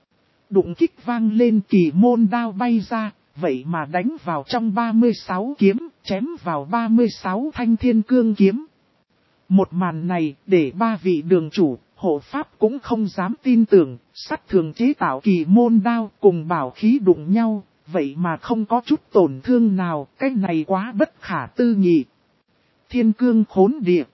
Đụng kích vang lên kỳ môn đao bay ra, vậy mà đánh vào trong 36 kiếm, chém vào 36 thanh thiên cương kiếm. Một màn này để ba vị đường chủ, hộ pháp cũng không dám tin tưởng, sắt thường chế tạo kỳ môn đao cùng bảo khí đụng nhau. Vậy mà không có chút tổn thương nào, cái này quá bất khả tư nghị. Thiên cương khốn địa.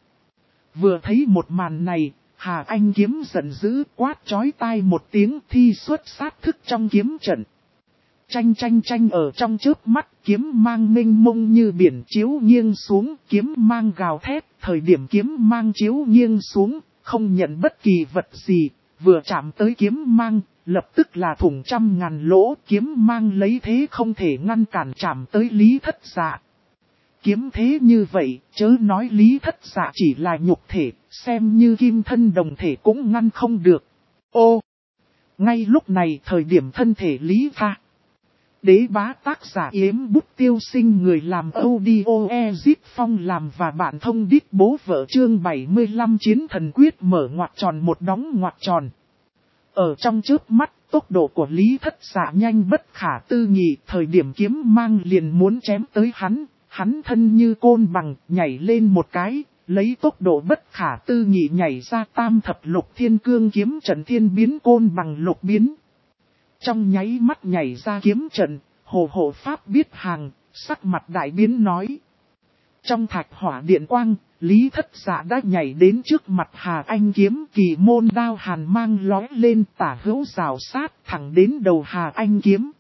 Vừa thấy một màn này, Hà Anh Kiếm giận dữ quát chói tai một tiếng thi xuất sát thức trong kiếm trận. Chanh chanh chanh ở trong chớp mắt, kiếm mang mênh mông như biển chiếu nghiêng xuống, kiếm mang gào thét, thời điểm kiếm mang chiếu nghiêng xuống, không nhận bất kỳ vật gì, vừa chạm tới kiếm mang. Lập tức là thủng 100.000 lỗ, kiếm mang lấy thế không thể ngăn cản chạm tới Lý Thất Dạ. Kiếm thế như vậy, chớ nói Lý Thất Dạ chỉ là nhục thể, xem như kim thân đồng thể cũng ngăn không được. Ô! Ngay lúc này thời điểm thân thể Lý Pha. Đế bá tác giả Yếm Bút Tiêu Sinh người làm audio Phong làm và bạn thông đít bố vợ chương 75 chiến thần quyết mở ngoặc tròn một đóng ngoặc tròn. Ở trong chớp mắt, tốc độ của Lý Thất Dạ nhanh bất khả tư nghị, thời điểm kiếm mang liền muốn chém tới hắn thân như côn bằng, nhảy lên một cái, lấy tốc độ bất khả tư nghị nhảy ra tam thập lục thiên cương kiếm trận thiên biến côn bằng lục biến. Trong nháy mắt nhảy ra kiếm trận, hộ pháp biết hàng, sắc mặt đại biến nói. Trong thạch hỏa điện quang, Lý Thất Dạ đã nhảy đến trước mặt Hà Anh Kiếm, kỳ môn đao hàn mang lói lên tả hữu rào sát thẳng đến đầu Hà Anh Kiếm.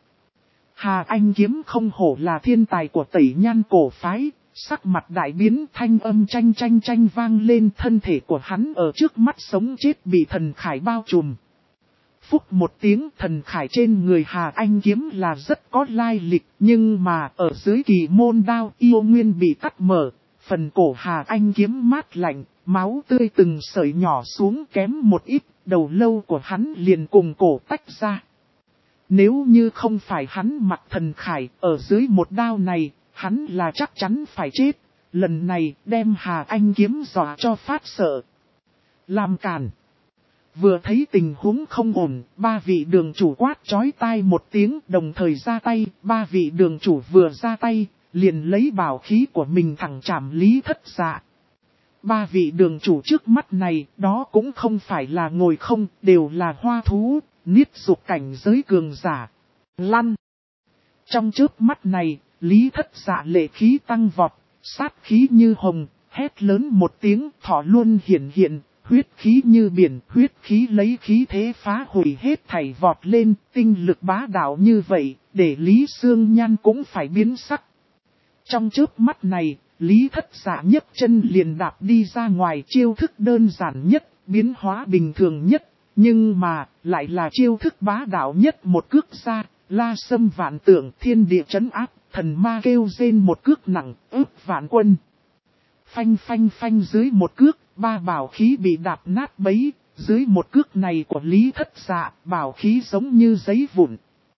Hà Anh Kiếm không hổ là thiên tài của Tẩy Nhan cổ phái, sắc mặt đại biến thanh âm chanh chanh chanh vang lên, thân thể của hắn ở trước mắt sống chết bị thần khải bao trùm. Phúc một tiếng, thần khải trên người Hà Anh Kiếm là rất có lai lịch, nhưng mà ở dưới kỳ môn đao yêu nguyên bị cắt mở. Phần cổ Hà Anh Kiếm mát lạnh, máu tươi từng sợi nhỏ xuống kém một ít, đầu lâu của hắn liền cùng cổ tách ra. Nếu như không phải hắn mặc thần khải, ở dưới một đao này, hắn là chắc chắn phải chết. Lần này đem Hà Anh Kiếm dọa cho phát sợ. Làm cản. Vừa thấy tình huống không ổn, ba vị đường chủ quát chói tai một tiếng đồng thời ra tay, ba vị đường chủ vừa ra tay. Liền lấy bảo khí của mình thẳng chạm Lý Thất Dạ. Ba vị đường chủ trước mắt này, đó cũng không phải là ngồi không, đều là hoa thú, niết dục cảnh giới cường giả. Lăn! Trong trước mắt này, Lý Thất Dạ lệ khí tăng vọt, sát khí như hồng, hét lớn một tiếng, thỏ luôn hiện, huyết khí như biển, huyết khí lấy khí thế phá hủy hết thảy vọt lên, tinh lực bá đạo như vậy, để Lý Sương Nhan cũng phải biến sắc. Trong chớp mắt này, Lý Thất Dạ nhấc chân liền đạp đi ra ngoài, chiêu thức đơn giản nhất, biến hóa bình thường nhất, nhưng mà lại là chiêu thức bá đạo nhất, một cước ra, la sâm vạn tượng, thiên địa trấn áp, thần ma kêu rên một cước nặng, ức vạn quân. Phanh phanh phanh dưới một cước, ba bảo khí bị đạp nát bấy, dưới một cước này của Lý Thất Dạ, bảo khí giống như giấy vụn.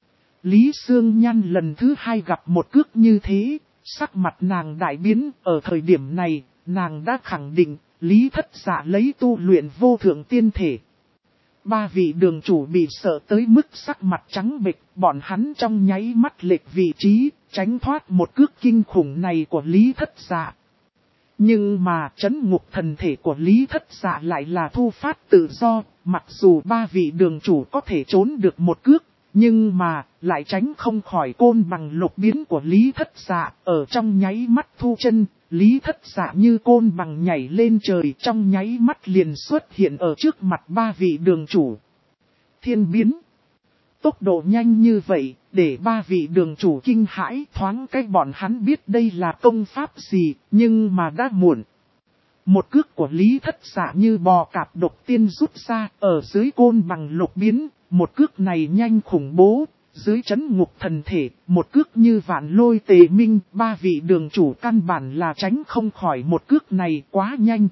Lý Sương Nhan lần thứ hai gặp một cước như thế. Sắc mặt nàng đại biến, ở thời điểm này, nàng đã khẳng định, Lý Thất Dạ lấy tu luyện vô thượng tiên thể. Ba vị đường chủ bị sợ tới mức sắc mặt trắng bệch, bọn hắn trong nháy mắt lệch vị trí, tránh thoát một cước kinh khủng này của Lý Thất Dạ. Nhưng mà trấn ngục thần thể của Lý Thất Dạ lại là thu phát tự do, mặc dù ba vị đường chủ có thể trốn được một cước, nhưng mà lại tránh không khỏi côn bằng lục biến của Lý Thất Dạ. Ở trong nháy mắt thu chân, Lý Thất Dạ như côn bằng nhảy lên trời, trong nháy mắt liền xuất hiện ở trước mặt ba vị đường chủ. Thiên biến. Tốc độ nhanh như vậy, để ba vị đường chủ kinh hãi, thoáng cách bọn hắn biết đây là công pháp gì, nhưng mà đã muộn. Một cước của Lý Thất Dạ như bò cạp độc tiên rút ra, ở dưới côn bằng lục biến, một cước này nhanh khủng bố, dưới trấn ngục thần thể, một cước như vạn lôi tề minh, ba vị đường chủ căn bản là tránh không khỏi một cước này quá nhanh.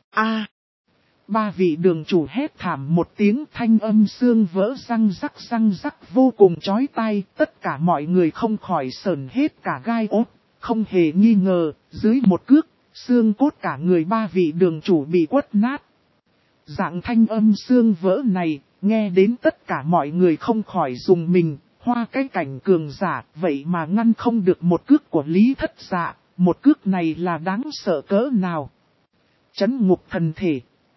Ba vị đường chủ hét thảm một tiếng, thanh âm xương vỡ răng rắc vô cùng chói tai, tất cả mọi người không khỏi sởn hết cả gai ốt, không hề nghi ngờ, dưới một cước, xương cốt cả người ba vị đường chủ bị quất nát. Dạng thanh âm xương vỡ này, nghe đến tất cả mọi người không khỏi dùng mình, hoa cái cảnh cường giả, vậy mà ngăn không được một cước của Lý Thất Dạ, một cước này là đáng sợ cỡ nào. Trấn ngục thần thể.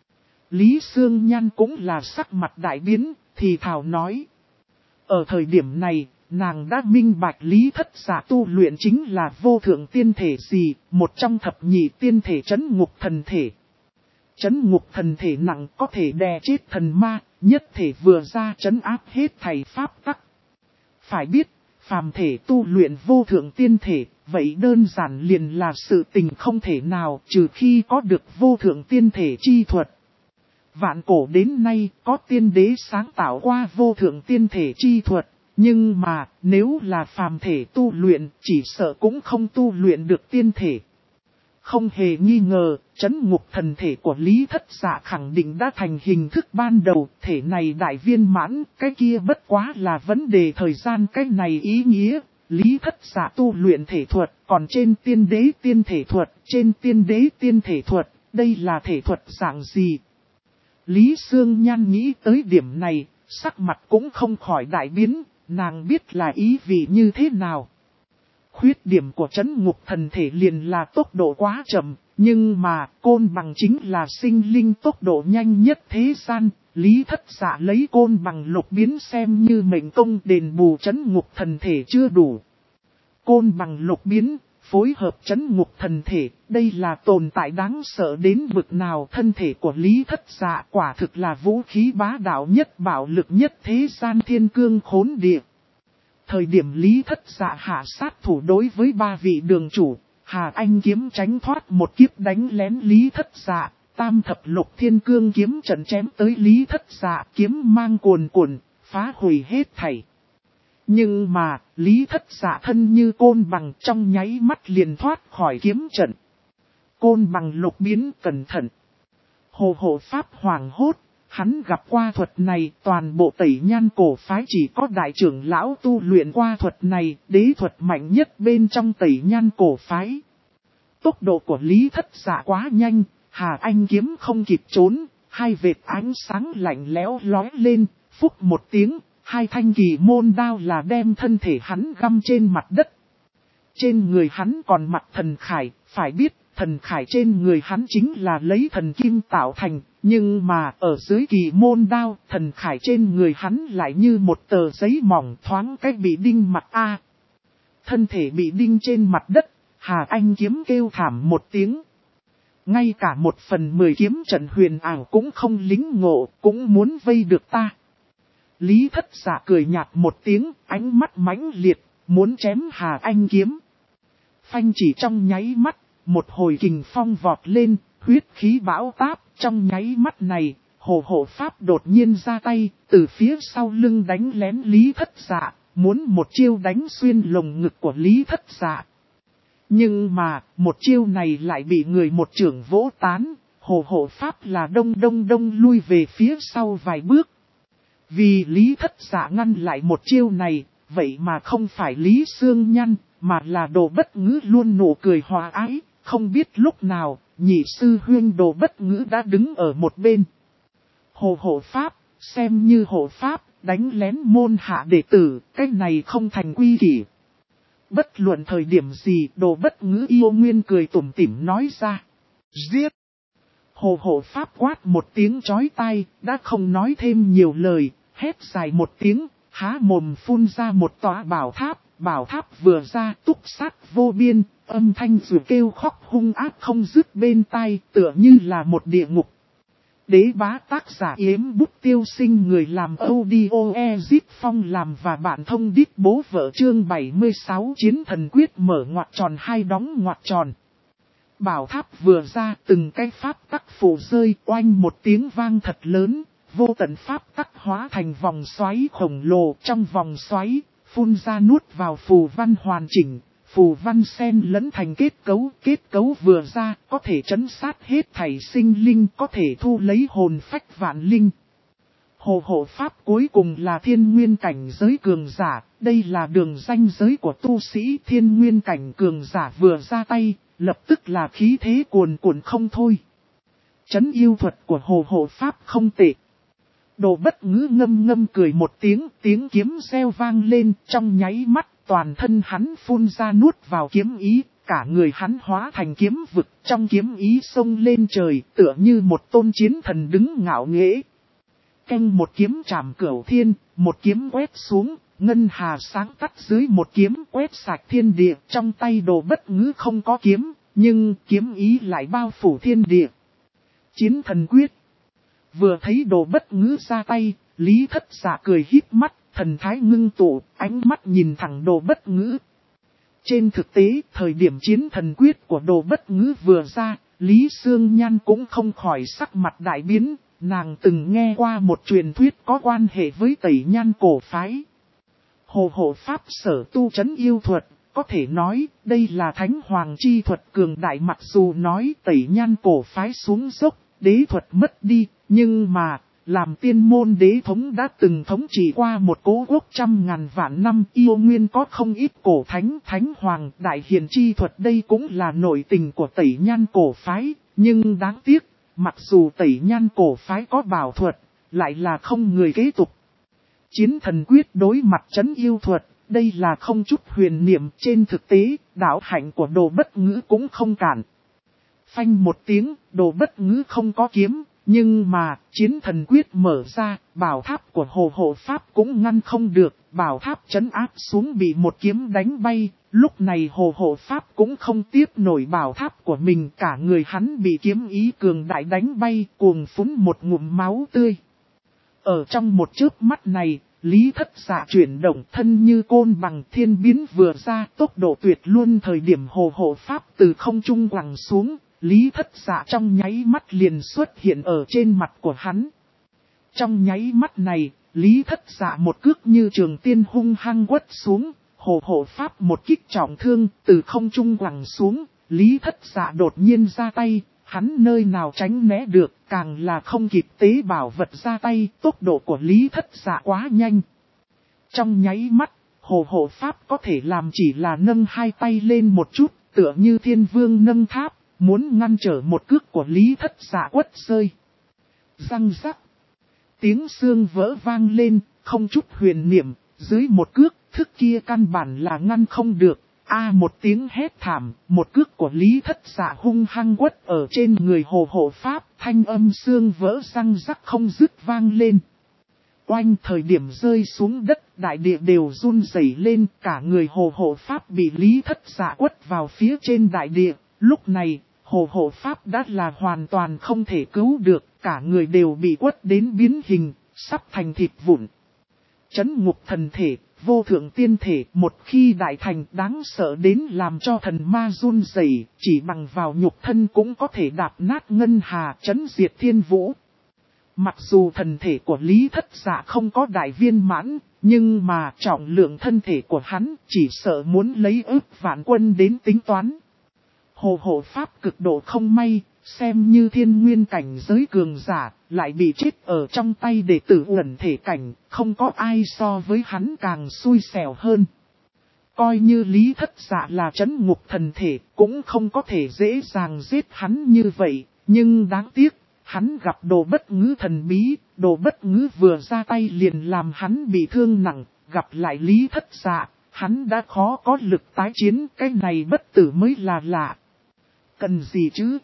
Lý Sương Nhan cũng là sắc mặt đại biến, thì thảo nói. Ở thời điểm này, nàng đã minh bạch Lý Thất Dạ tu luyện chính là vô thượng tiên thể gì, một trong thập nhị tiên thể trấn ngục thần thể. Trấn ngục thần thể nặng có thể đè chết thần ma, nhất thể vừa ra trấn áp hết thầy pháp tắc. Phải biết, phàm thể tu luyện vô thượng tiên thể, vậy đơn giản liền là sự tình không thể nào trừ khi có được vô thượng tiên thể chi thuật. Vạn cổ đến nay có tiên đế sáng tạo qua vô thượng tiên thể chi thuật, nhưng mà nếu là phàm thể tu luyện chỉ sợ cũng không tu luyện được tiên thể. Không hề nghi ngờ, trấn ngục thần thể của Lý Thất Dạ khẳng định đã thành hình thức ban đầu, thể này đại viên mãn, cái kia bất quá là vấn đề thời gian, cái này ý nghĩa. Lý Thất Dạ tu luyện thể thuật, còn trên tiên đế tiên thể thuật, trên tiên đế tiên thể thuật, đây là thể thuật dạng gì? Lý Sương Nhan nghĩ tới điểm này, sắc mặt cũng không khỏi đại biến, nàng biết là ý vị như thế nào. Khuyết điểm của trấn ngục thần thể liền là tốc độ quá chậm, nhưng mà côn bằng chính là sinh linh tốc độ nhanh nhất thế gian. Lý Thất Dạ lấy côn bằng lục biến xem như mệnh công đền bù trấn ngục thần thể chưa đủ. Côn bằng lục biến, phối hợp trấn ngục thần thể, đây là tồn tại đáng sợ đến bực nào. Thân thể của Lý Thất Dạ quả thực là vũ khí bá đạo nhất, bạo lực nhất thế gian, thiên cương khốn địa. Thời điểm Lý Thất Dạ hạ sát thủ đối với ba vị đường chủ, Hà Anh kiếm tránh thoát một kiếp đánh lén Lý Thất Dạ, tam thập lục thiên cương kiếm trận chém tới Lý Thất Dạ, kiếm mang cuồn cuộn, phá hủy hết thảy. Nhưng mà, Lý Thất Dạ thân như côn bằng, trong nháy mắt liền thoát khỏi kiếm trận. Côn bằng lục biến, cẩn thận. Hồ hộ pháp hoàng hốt, hắn gặp qua thuật này, toàn bộ Tẩy Nhan cổ phái chỉ có đại trưởng lão tu luyện qua thuật này, đế thuật mạnh nhất bên trong Tẩy Nhan cổ phái. Tốc độ của Lý Thất Dạ quá nhanh, Hà Anh kiếm không kịp trốn, hai vệt ánh sáng lạnh lẽo lói lên, phúc một tiếng, hai thanh kỳ môn đao là đem thân thể hắn găm trên mặt đất. Trên người hắn còn mặc thần khải, phải biết, thần khải trên người hắn chính là lấy thần kim tạo thành, nhưng mà ở dưới kỳ môn đao, thần khải trên người hắn lại như một tờ giấy mỏng, thoáng cách bị đinh mặt a. Thân thể bị đinh trên mặt đất, Hà Anh kiếm kêu thảm một tiếng. Ngay cả 1/10 kiếm trận huyền ảo cũng không lính ngộ, cũng muốn vây được ta. Lý Thất Dạ cười nhạt một tiếng, ánh mắt mãnh liệt, muốn chém Hà Anh kiếm. Phanh chỉ trong nháy mắt, một hồi kình phong vọt lên, huyết khí bão táp, trong nháy mắt này, Hồ hộ pháp đột nhiên ra tay, từ phía sau lưng đánh lén Lý Thất Dạ, muốn một chiêu đánh xuyên lồng ngực của Lý Thất Dạ. Nhưng mà, một chiêu này lại bị người một chưởng vỗ tán, Hồ hộ pháp là đông lui về phía sau vài bước. Vì Lý Thất Dạ ngăn lại một chiêu này, vậy mà không phải Lý Sương Nhan, mà là Đồ Bất Ngữ luôn nụ cười hòa ái, không biết lúc nào, nhị sư huynh Đồ Bất Ngữ đã đứng ở một bên. Hồ hộ pháp, xem như hộ pháp, đánh lén môn hạ đệ tử, cái này không thành quy kỷ. Bất luận thời điểm gì, Đồ Bất Ngữ yêu nguyên cười tủm tỉm nói ra. Giết! Hồ hộ pháp quát một tiếng chói tai, đã không nói thêm nhiều lời, hét dài một tiếng, há mồm phun ra một tòa bảo tháp vừa ra túc sát vô biên, âm thanh dù kêu khóc hung ác không dứt bên tai, tựa như là một địa ngục. Đế bá tác giả Yếm Bút Tiêu Sinh, người làm audio Ezip Phong làm và bạn thông đít bố vợ, chương 76 Chiến Thần Quyết mở ngoặc tròn hai đóng ngoặc tròn. Bảo tháp vừa ra, từng cái pháp tắc phù rơi, oanh một tiếng vang thật lớn, vô tận pháp tắc hóa thành vòng xoáy khổng lồ. Trong vòng xoáy, phun ra nuốt vào phù văn hoàn chỉnh, phù văn xen lẫn thành kết cấu vừa ra, có thể trấn sát hết thảy sinh linh, có thể thu lấy hồn phách vạn linh. Hồ hộ pháp cuối cùng là thiên nguyên cảnh giới cường giả, đây là đường ranh giới của tu sĩ. Thiên nguyên cảnh cường giả vừa ra tay, lập tức là khí thế cuồn cuộn không thôi. Trấn yêu thuật của hồ hộ pháp không tệ. Đồ Bất Ngữ ngâm cười một tiếng, tiếng kiếm reo vang lên, trong nháy mắt toàn thân hắn phun ra nuốt vào kiếm ý, cả người hắn hóa thành kiếm vực, trong kiếm ý xông lên trời, tựa như một tôn chiến thần đứng ngạo nghễ. Canh một kiếm trảm cửu thiên, một kiếm quét xuống, ngân hà sáng tắt dưới một kiếm quét sạch thiên địa. Trong tay Đồ Bất Ngữ không có kiếm, nhưng kiếm ý lại bao phủ thiên địa. Chiến Thần Quyết. Vừa thấy Đồ Bất Ngữ ra tay, Lý Thất Dạ cười híp mắt, thần thái ngưng tụ, ánh mắt nhìn thẳng Đồ Bất Ngữ. Trên thực tế, thời điểm Chiến Thần Quyết của Đồ Bất Ngữ vừa ra, Lý Sương Nhan cũng không khỏi sắc mặt đại biến. Nàng từng nghe qua một truyền thuyết có quan hệ với Tẩy Nhan cổ phái. Hồ hộ pháp sở tu trấn yêu thuật, có thể nói đây là thánh hoàng chi thuật cường đại. Mặc dù nói Tẩy Nhan cổ phái xuống dốc, đế thuật mất đi, nhưng mà, làm tiên môn đế thống đã từng thống trị qua một cố quốc trăm ngàn vạn năm, yêu nguyên có không ít cổ thánh hoàng đại hiền chi thuật. Đây cũng là nội tình của Tẩy Nhan cổ phái, nhưng đáng tiếc, mặc dù Tẩy Nhan cổ phái có bảo thuật, lại là không người kế tục. Chiến Thần Quyết đối mặt trấn yêu thuật, đây là không chút huyền niệm. Trên thực tế, đạo hạnh của Đồ Bất Ngữ cũng không cản. Phanh một tiếng, Đồ Bất Ngữ không có kiếm, nhưng mà, Chiến Thần Quyết mở ra, bảo tháp của hồ hộ pháp cũng ngăn không được, bảo tháp trấn áp xuống bị một kiếm đánh bay. Lúc này hồ hộ pháp cũng không tiếp nổi bảo tháp của mình, cả người hắn bị kiếm ý cường đại đánh bay, cuồng phún một ngụm máu tươi. Ở trong một chớp mắt này, Lý Thất Dạ chuyển động thân như côn bằng, thiên biến vừa ra, tốc độ tuyệt luôn. Thời điểm hồ hộ pháp từ không trung quẳng xuống, Lý Thất Dạ trong nháy mắt liền xuất hiện ở trên mặt của hắn. Trong nháy mắt này, Lý Thất Dạ một cước như trường tiên hung hăng quất xuống, hồ hộ pháp một kích trọng thương, từ không trung quẳng xuống, Lý Thất Dạ đột nhiên ra tay, hắn nơi nào tránh né được, càng là không kịp tế bảo vật ra tay, tốc độ của Lý Thất Dạ quá nhanh. Trong nháy mắt, hồ hộ pháp có thể làm chỉ là nâng hai tay lên một chút, tựa như thiên vương nâng tháp, muốn ngăn trở một cước của Lý Thất Dạ quất rơi. Răng rắc. Tiếng xương vỡ vang lên, không chút huyền niệm, dưới một cước, thức kia căn bản là ngăn không được. Một tiếng hét thảm, một cước của Lý Thất Dạ hung hăng quất ở trên người hồ hộ pháp, thanh âm xương vỡ răng rắc không dứt vang lên. Oanh, thời điểm rơi xuống đất, đại địa đều run rẩy lên, cả người hồ hộ pháp bị Lý Thất Dạ quất vào phía trên đại địa. Lúc này, hồ hộ pháp đã là hoàn toàn không thể cứu được, cả người đều bị quất đến biến hình, sắp thành thịt vụn. Trấn ngục thần thể, vô thượng tiên thể, một khi đại thành đáng sợ đến làm cho thần ma run rẩy, chỉ bằng vào nhục thân cũng có thể đạp nát ngân hà, trấn diệt thiên vũ. Mặc dù thần thể của Lý Thất Dạ không có đại viên mãn, nhưng mà trọng lượng thân thể của hắn chỉ sợ muốn lấy ức vạn quân đến tính toán. Hồ hộ pháp cực độ không may, xem như thiên nguyên cảnh giới cường giả, lại bị chết ở trong tay đệ tử uẩn thể cảnh, không có ai so với hắn càng xui xẻo hơn. Coi như Lý Thất Dạ là trấn ngục thần thể, cũng không có thể dễ dàng giết hắn như vậy, nhưng đáng tiếc, hắn gặp Đồ Bất Ngữ thần bí, Đồ Bất Ngữ vừa ra tay liền làm hắn bị thương nặng, gặp lại Lý Thất Dạ, hắn đã khó có lực tái chiến, cái này bất tử mới là lạ. Cần gì chứ?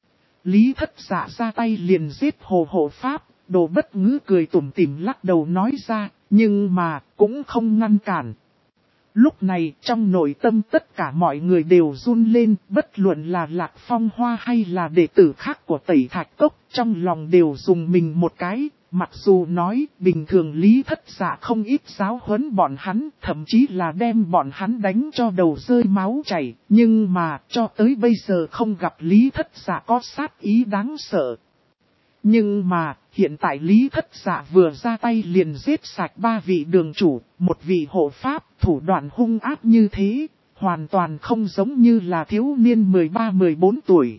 Lý Thất Dạ ra tay liền giết Hồ Hộ Pháp, Đồ Bất Ngữ cười tủm tỉm lắc đầu nói ra, nhưng mà cũng không ngăn cản. Lúc này trong nội tâm tất cả mọi người đều run lên, bất luận là Lạc Phong Hoa hay là đệ tử khác của Tẩy Thạch Cốc, trong lòng đều dùng mình một cái. Mặc dù nói bình thường Lý Thất Dạ không ít giáo huấn bọn hắn, thậm chí là đem bọn hắn đánh cho đầu rơi máu chảy, nhưng mà cho tới bây giờ không gặp Lý Thất Dạ có sát ý đáng sợ. Nhưng mà, hiện tại Lý Thất Dạ vừa ra tay liền giết sạch 3 vị đường chủ, 1 vị hộ pháp, thủ đoạn hung ác như thế, hoàn toàn không giống như là thiếu niên 13-14 tuổi.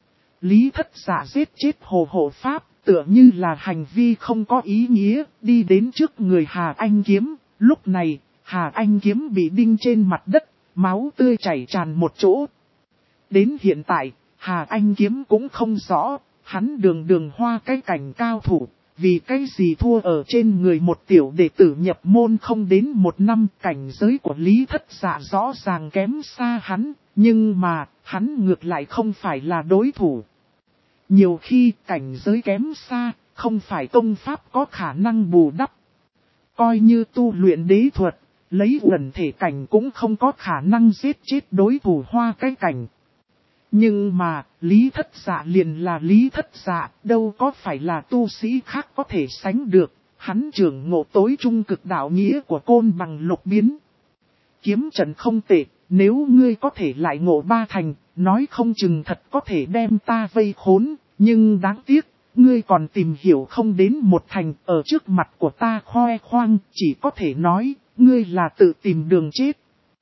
Lý Thất Dạ giết chết Hồ Hộ Pháp, tựa như là hành vi không có ý nghĩa, đi đến trước người Hà Anh Kiếm. Lúc này, Hà Anh Kiếm bị đinh trên mặt đất, máu tươi chảy tràn một chỗ. Đến hiện tại, Hà Anh Kiếm cũng không rõ, hắn đường hoa cái cảnh cao thủ, vì cái gì thua ở trên người một tiểu đệ tử nhập môn không đến 1 năm. Cảnh giới của Lý Thất Dạ rõ ràng kém xa hắn, nhưng mà, hắn ngược lại không phải là đối thủ. Nhiều khi cảnh giới kém xa, không phải công pháp có khả năng bù đắp. Coi như tu luyện đế thuật, lấy uẩn thể cảnh cũng không có khả năng giết chết đối thủ hoa cái cảnh. Nhưng mà, Lý Thất Dạ liền là Lý Thất Dạ, đâu có phải là tu sĩ khác có thể sánh được. Hắn trưởng ngộ tối trung cực đạo nghĩa của côn bằng lục biến. Kiếm trận không tệ, nếu ngươi có thể lại ngộ 3 thành, nói không chừng thật có thể đem ta vây khốn. Nhưng đáng tiếc, ngươi còn tìm hiểu không đến 1 thành, ở trước mặt của ta khoe khoang, chỉ có thể nói, ngươi là tự tìm đường chết.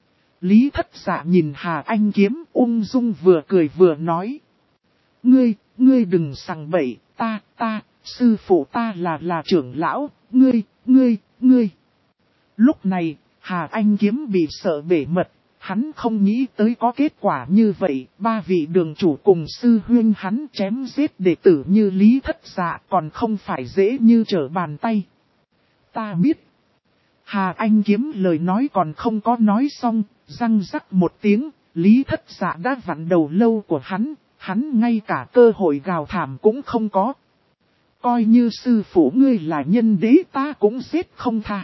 Lý Thất Dạ nhìn Hà Anh Kiếm ung dung vừa cười vừa nói. Ngươi đừng sằng bậy, sư phụ ta là trưởng lão, ngươi. Lúc này, Hà Anh Kiếm bị sợ bể mật, hắn không nghĩ tới có kết quả như vậy. 3 vị đường chủ cùng sư huynh hắn chém giết đệ tử như Lý Thất Dạ còn không phải dễ như trở bàn tay. Ta biết. Hà Anh Kiếm lời nói còn không có nói xong, răng rắc một tiếng, Lý Thất Dạ đã vặn đầu lâu của hắn ngay cả cơ hội gào thảm cũng không có. Coi như sư phụ ngươi là nhân đế ta cũng giết không tha.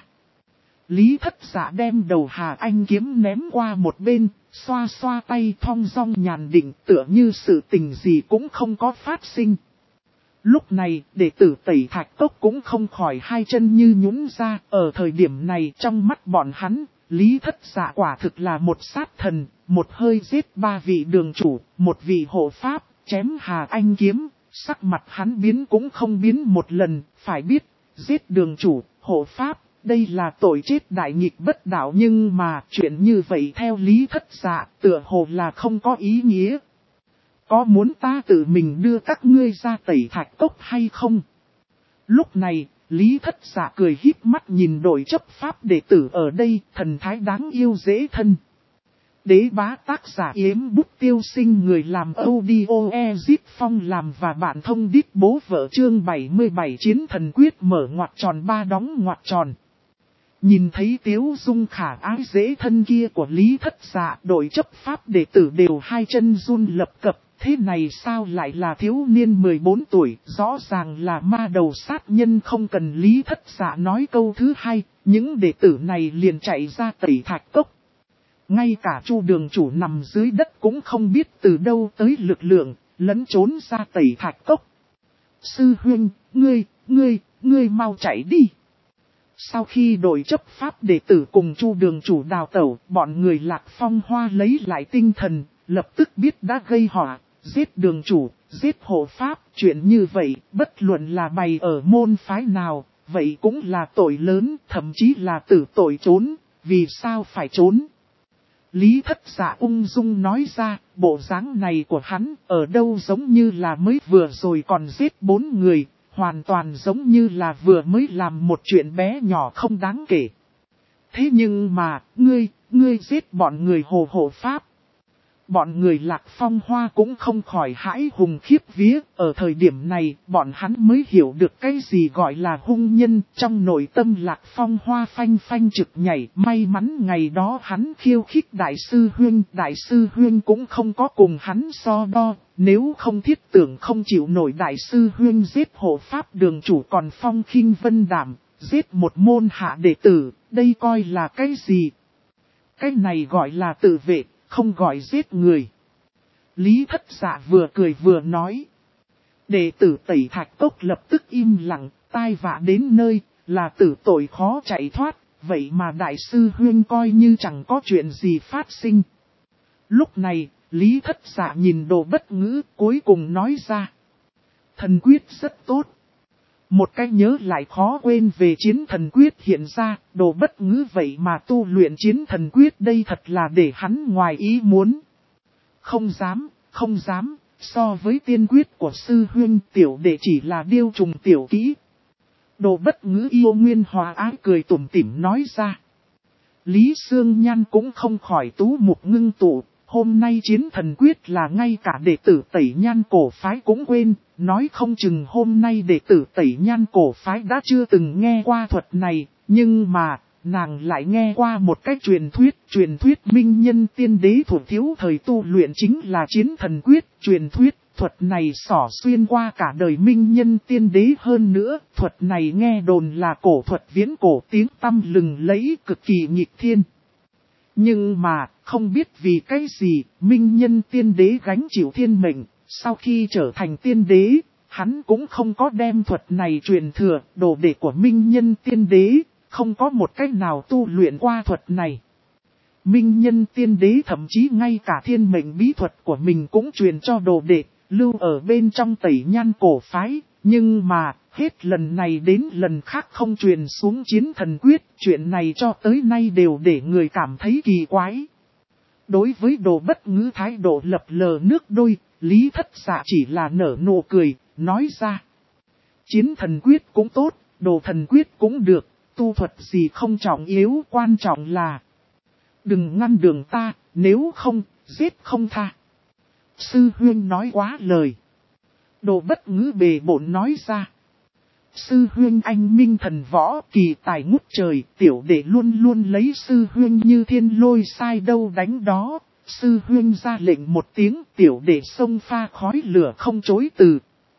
Lý Thất Dạ đem đầu Hà Anh Kiếm ném qua một bên, xoa xoa tay thong dong nhàn định tựa như sự tình gì cũng không có phát sinh. Lúc này, đệ tử Tẩy Thạch Cốc cũng không khỏi hai chân như nhũn ra, ở thời điểm này trong mắt bọn hắn, Lý Thất Dạ quả thực là một sát thần, một hơi giết 3 vị đường chủ, 1 vị hộ pháp, chém Hà Anh Kiếm, sắc mặt hắn biến cũng không biến một lần, phải biết, giết đường chủ, hộ pháp, đây là tội chết đại nghịch bất đạo, nhưng mà chuyện như vậy theo Lý Thất Dạ tựa hồ là không có ý nghĩa. Có muốn ta tự mình đưa các ngươi ra Tẩy Thạch Cốc hay không? Lúc này, Lý Thất Dạ cười híp mắt nhìn đội chấp pháp đệ tử ở đây, thần thái đáng yêu dễ thân. Đế bá tác giả Yếm Bút Tiêu Sinh, người làm audio Ezip Phong làm và bạn thông đít bố vợ, chương 77 Chiến Thần Quyết mở ngoặc tròn 3 đóng ngoặc tròn. Nhìn thấy tiếu dung khả ái dễ thân kia của Lý Thất Dạ, đội chấp pháp đệ tử đều hai chân run lập cập. Thế này sao lại là thiếu niên 14 tuổi, rõ ràng là ma đầu sát nhân. Không cần Lý Thất Dạ nói câu thứ hai, những đệ tử này liền chạy ra Tẩy Thạch Cốc. Ngay cả Chu đường chủ nằm dưới đất cũng không biết từ đâu tới lực lượng, lẫn trốn ra Tẩy Thạch Cốc. Sư huynh, ngươi mau chạy đi. Sau khi đội chấp pháp đệ tử cùng Chu đường chủ đào tẩu, bọn người Lạc Phong Hoa lấy lại tinh thần, lập tức biết đã gây họa, giết đường chủ, giết hộ pháp. Chuyện như vậy, bất luận là bày ở môn phái nào, vậy cũng là tội lớn, thậm chí là tử tội trốn. Vì sao phải trốn? Lý Thất Dạ ung dung nói ra, bộ dáng này của hắn ở đâu giống như là mới vừa rồi còn giết 4 người, hoàn toàn giống như là vừa mới làm một chuyện bé nhỏ không đáng kể. Thế nhưng mà, ngươi giết bọn người Hồ Hộ Pháp. Bọn người Lạc Phong Hoa cũng không khỏi hãi hùng khiếp vía, ở thời điểm này bọn hắn mới hiểu được cái gì gọi là hung nhân. Trong nội tâm Lạc Phong Hoa phanh phanh trực nhảy, may mắn ngày đó hắn khiêu khích Đại sư Huynh cũng không có cùng hắn so đo, nếu không thiết tưởng không chịu nổi Đại sư Huynh giết hộ pháp đường chủ còn phong khinh vân đảm, giết một môn hạ đệ tử, đây coi là cái gì? Cái này gọi là tự vệ, không gọi giết người. Lý Thất Dạ vừa cười vừa nói. Đệ tử Tẩy Thạch Cốc lập tức im lặng, tai vạ đến nơi, là tử tội khó chạy thoát, vậy mà Đại sư Huynh coi như chẳng có chuyện gì phát sinh. Lúc này, Lý Thất Dạ nhìn Đồ Bất Ngữ cuối cùng nói ra. Thần quyết rất tốt. Một cái nhớ lại khó quên về chiến thần quyết hiện ra, Đồ Bất Ngữ vậy mà tu luyện chiến thần quyết đây thật là để hắn ngoài ý muốn. Không dám, so với tiên quyết của sư huynh tiểu đệ chỉ là điêu trùng tiểu kỹ. Đồ Bất Ngữ yêu nguyên hòa ái cười tủm tỉm nói ra. Lý Sương Nhan cũng không khỏi tú mục ngưng tụ. Hôm nay chiến thần quyết là ngay cả đệ tử Tẩy Nhan cổ phái cũng quên, nói không chừng hôm nay đệ tử Tẩy Nhan cổ phái đã chưa từng nghe qua thuật này, nhưng mà, nàng lại nghe qua một cách truyền thuyết minh nhân tiên đế thủ thiếu thời tu luyện chính là chiến thần quyết, truyền thuyết, thuật này xỏ xuyên qua cả đời minh nhân tiên đế hơn nữa, thuật này nghe đồn là cổ thuật viễn cổ tiếng tăm lừng lẫy cực kỳ nghịch thiên. Nhưng mà, không biết vì cái gì, minh nhân tiên đế gánh chịu thiên mệnh, sau khi trở thành tiên đế, hắn cũng không có đem thuật này truyền thừa, đồ đệ của minh nhân tiên đế, không có một cách nào tu luyện qua thuật này. Minh nhân tiên đế thậm chí ngay cả thiên mệnh bí thuật của mình cũng truyền cho đồ đệ, lưu ở bên trong Tẩy Nhan cổ phái, nhưng mà, hết lần này đến lần khác không truyền xuống chiến thần quyết, chuyện này cho tới nay đều để người cảm thấy kỳ quái. Đối với Đồ Bất Ngữ thái độ lập lờ nước đôi, Lý Thất Dạ chỉ là nở nụ cười, nói ra. Chiến thần quyết cũng tốt, đồ thần quyết cũng được, tu thuật gì không trọng yếu, quan trọng là đừng ngăn đường ta, nếu không, giết không tha. Sư huynh nói quá lời. Đồ Bất Ngữ bề bộn nói ra. Sư huynh anh minh thần võ kỳ tài ngút trời, tiểu đệ luôn luôn lấy sư huynh như thiên lôi sai đâu đánh đó. Sư huynh ra lệnh một tiếng, tiểu đệ xông pha khói lửa không chối từ.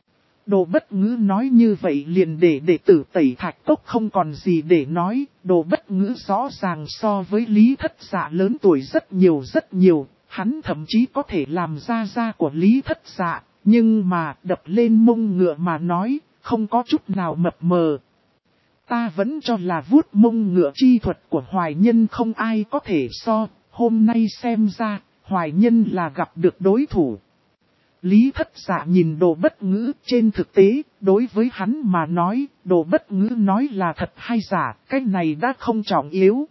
Đồ Bất Ngữ nói như vậy liền để đệ tử Tẩy Thạch Cốc không còn gì để nói. Đồ Bất Ngữ rõ ràng so với Lý Thất Dạ lớn tuổi rất nhiều, hắn thậm chí có thể làm gia của Lý Thất Dạ. Nhưng mà đập lên mông ngựa mà nói, không có chút nào mập mờ. Ta vẫn cho là vuốt mông ngựa chi thuật của Hoài Nhân không ai có thể so, hôm nay xem ra, Hoài Nhân là gặp được đối thủ. Lý Thất Dạ nhìn Đồ Bất Ngữ, trên thực tế, đối với hắn mà nói, Đồ Bất Ngữ nói là thật hay giả, cái này đã không trọng yếu.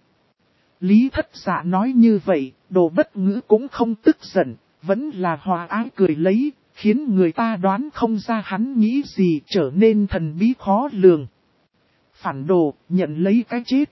Lý Thất Dạ nói như vậy, Đồ Bất Ngữ cũng không tức giận, vẫn là hòa ái cười lấy, khiến người ta đoán không ra hắn nghĩ gì, trở nên thần bí khó lường. Phản đồ, nhận lấy cái chết.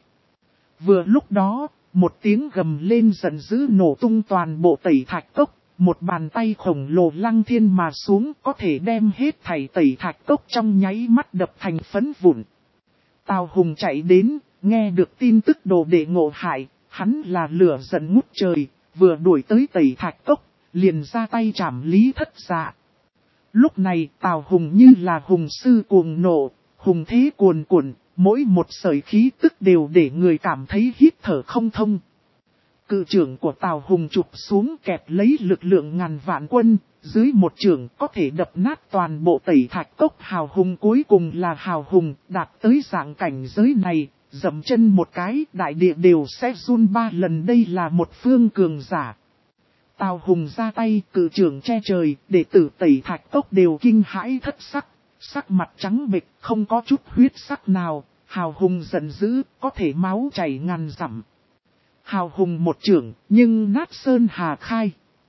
Vừa lúc đó, một tiếng gầm lên giận dữ nổ tung toàn bộ Tẩy Thạch Cốc, một bàn tay khổng lồ lăng thiên mà xuống, có thể đem hết thảy Tẩy Thạch Cốc trong nháy mắt đập thành phấn vụn. Tào Hùng chạy đến, nghe được tin tức đồ đệ ngộ hại, hắn là lửa giận ngút trời, vừa đuổi tới Tẩy Thạch Cốc, liền ra tay trảm Lý Thất Dạ. Lúc này Tào Hùng như là hùng sư cuồng nộ, hùng thế cuồn cuộn, mỗi một sợi khí tức đều để người cảm thấy hít thở không thông. Cự trưởng của Tào Hùng chụp xuống kẹp lấy lực lượng ngàn vạn quân, dưới một trưởng có thể đập nát toàn bộ Tẩy Thạch Cốc. Hào hùng cuối cùng là hào hùng, đạt tới dạng cảnh giới này, dậm chân một cái đại địa đều sẽ run 3 lần, đây là một phương cường giả. Tào Hùng ra tay, cự trưởng che trời, đệ tử Tẩy Thạch Cốc đều kinh hãi thất sắc, sắc mặt trắng bệch, không có chút huyết sắc nào, hào hùng giận dữ, có thể máu chảy ngàn dặm. Hào hùng một trưởng, nhưng nát sơn hà khai.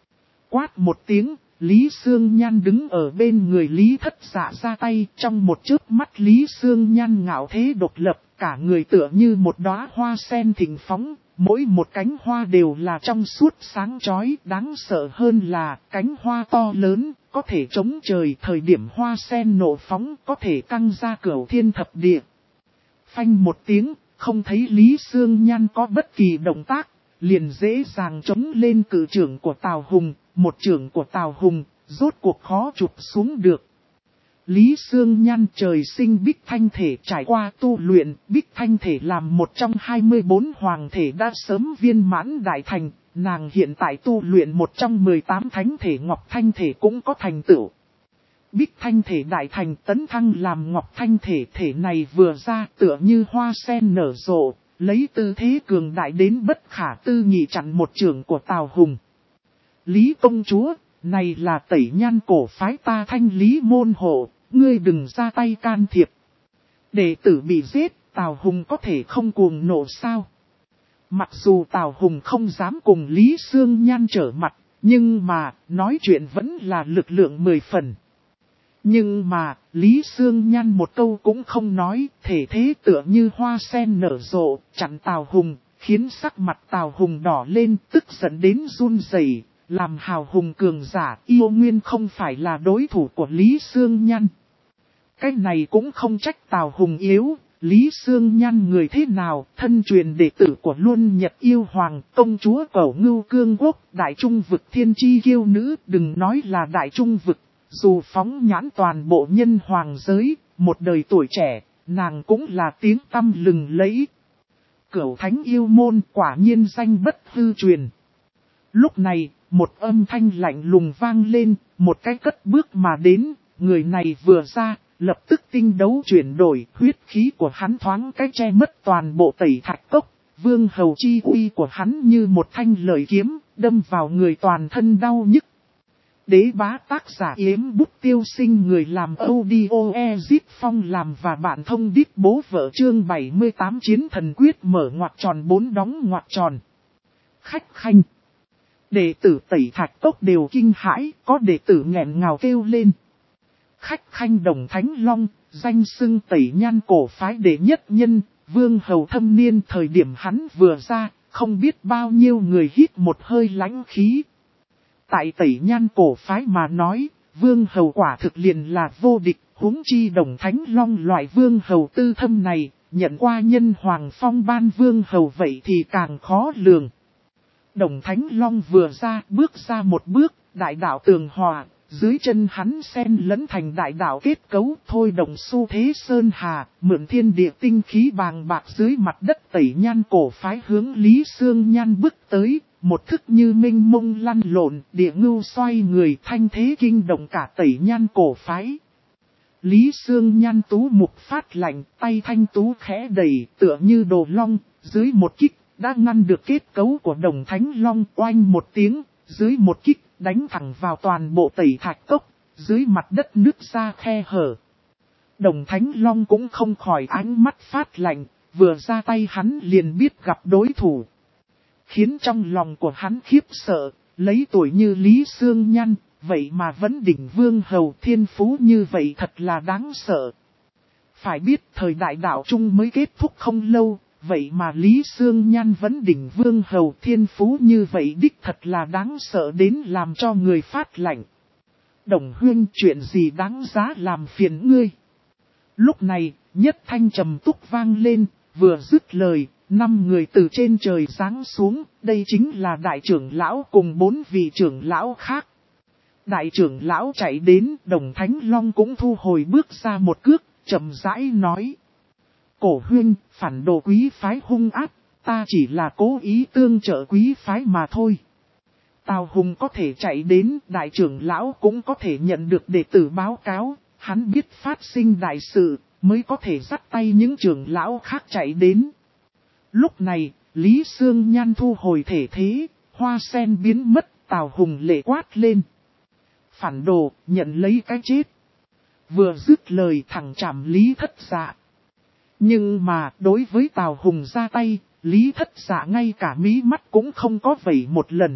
Quát một tiếng, Lý Sương Nhan đứng ở bên người Lý Thất Dạ ra tay, trong một chớp mắt Lý Sương Nhan ngạo thế độc lập, cả người tựa như một đóa hoa sen thịnh phóng, mỗi một cánh hoa đều là trong suốt sáng chói, đáng sợ hơn là cánh hoa to lớn, có thể chống trời, thời điểm hoa sen nổ phóng có thể căng ra cửu thiên thập địa. Phanh một tiếng, không thấy Lý Sương Nhan có bất kỳ động tác, liền dễ dàng chống lên cự trưởng của Tào Hùng, một trưởng của Tào Hùng, rốt cuộc khó chụp xuống được. Lý Sương Nhan trời sinh bích thanh thể, trải qua tu luyện, bích thanh thể làm một trong 24 hoàng thể đã sớm viên mãn đại thành, nàng hiện tại tu luyện một trong 18 thánh thể ngọc thanh thể cũng có thành tựu. Bích thanh thể đại thành tấn thăng làm ngọc thanh thể, thể này vừa ra tựa như hoa sen nở rộ, lấy tư thế cường đại đến bất khả tư nghị chặn một trường của Tào Hùng. Lý công chúa, này là Tẩy Nhan cổ phái ta Thanh Lý môn hộ, ngươi đừng ra tay can thiệp. Đệ tử bị giết, Tào Hùng có thể không cuồng nộ sao? Mặc dù Tào Hùng không dám cùng Lý Sương Nhan trở mặt, nhưng mà, nói chuyện vẫn là lực lượng 10 phần. Nhưng mà, Lý Sương Nhan một câu cũng không nói, thể thế tựa như hoa sen nở rộ, chặn Tào Hùng, khiến sắc mặt Tào Hùng đỏ lên, tức giận đến run rẩy. Làm hào hùng cường giả, yêu nguyên không phải là đối thủ của Lý Sương Nhan. Cái này cũng không trách Tào Hùng yếu, Lý Sương Nhan người thế nào, thân truyền đệ tử của Luân Nhật Yêu Hoàng, công chúa Cẩu Ngưu Cương Quốc, đại trung vực thiên chi kiêu nữ, đừng nói là đại trung vực, dù phóng nhãn toàn bộ nhân hoàng giới, một đời tuổi trẻ, nàng cũng là tiếng tăm lừng lẫy. Cửu Thánh Yêu Môn quả nhiên danh bất hư truyền. Lúc này, một âm thanh lạnh lùng vang lên, một cái cất bước mà đến, người này vừa ra, lập tức tinh đấu chuyển đổi, huyết khí của hắn thoáng cái che mất toàn bộ Tẩy Thạch Cốc, vương hầu chi uy của hắn như một thanh lợi kiếm, đâm vào người toàn thân đau nhức. Đế bá tác giả Yếm Bút Tiêu Sinh, người làm audio Ezip Phong làm và bạn thông đít bố vợ, chương 78 Chiến Thần Quyết mở ngoặc tròn 4 đóng ngoặc tròn. Khách khanh. Đệ tử Tẩy Thạch Cốc đều kinh hãi, có đệ tử nghẹn ngào kêu lên. Khách khanh Đồng Thánh Long, danh xưng Tẩy Nhan cổ phái đệ nhất nhân, vương hầu thâm niên, thời điểm hắn vừa ra, không biết bao nhiêu người hít một hơi lãnh khí. Tại Tẩy Nhan cổ phái mà nói, vương hầu quả thực liền là vô địch, huống chi Đồng Thánh Long loại vương hầu tư thâm này, nhận qua nhân hoàng phong ban vương hầu vậy thì càng khó lường. Đồng Thánh Long vừa ra, bước ra một bước, đại đạo tường hòa, dưới chân hắn xen lẫn thành đại đạo kết cấu, thôi đồng xu thế sơn hà, mượn thiên địa tinh khí bàng bạc dưới mặt đất Tẩy Nhan cổ phái hướng Lý Sương Nhan bước tới, một thức như minh mông lăn lộn, địa ngưu xoay người, thanh thế kinh động cả Tẩy Nhan cổ phái. Lý Sương Nhan tú mục phát lạnh, tay thanh tú khẽ đẩy, tựa như đồ long, dưới một kích, đã ngăn được kết cấu của Đồng Thánh Long, oanh một tiếng, dưới một kích, đánh thẳng vào toàn bộ Tẩy Thạch Cốc, dưới mặt đất nứt ra khe hở. Đồng Thánh Long cũng không khỏi ánh mắt phát lạnh, vừa ra tay hắn liền biết gặp đối thủ. Khiến trong lòng của hắn khiếp sợ, lấy tuổi như Lý Sương Nhan, vậy mà vẫn đỉnh vương hầu, thiên phú như vậy thật là đáng sợ. Phải biết thời đại đạo Trung mới kết thúc không lâu, vậy mà Lý Sương Nhan vẫn đỉnh vương hầu, thiên phú như vậy đích thật là đáng sợ đến làm cho người phát lạnh. Đồng Huyên, chuyện gì đáng giá làm phiền ngươi? Lúc này, nhất thanh trầm túc vang lên, vừa dứt lời, 5 người từ trên trời giáng xuống, đây chính là đại trưởng lão cùng 4 vị trưởng lão khác. Đại trưởng lão chạy đến, Đồng Thánh Long cũng thu hồi bước ra một cước, chậm rãi nói. Cổ Huyên, phản đồ quý phái hung ác, ta chỉ là cố ý tương trợ quý phái mà thôi. Tào Hùng có thể chạy đến, đại trưởng lão cũng có thể nhận được đệ tử báo cáo, hắn biết phát sinh đại sự, mới có thể dắt tay những trưởng lão khác chạy đến. Lúc này, Lý Sương Nhan thu hồi thể thế, hoa sen biến mất, Tào Hùng lệ quát lên. Phản đồ, nhận lấy cái chết. Vừa dứt lời thẳng chạm Lý Thất Dạ. Nhưng mà, đối với Tào Hùng ra tay, Lý Thất Dạ ngay cả mí mắt cũng không có vẩy một lần.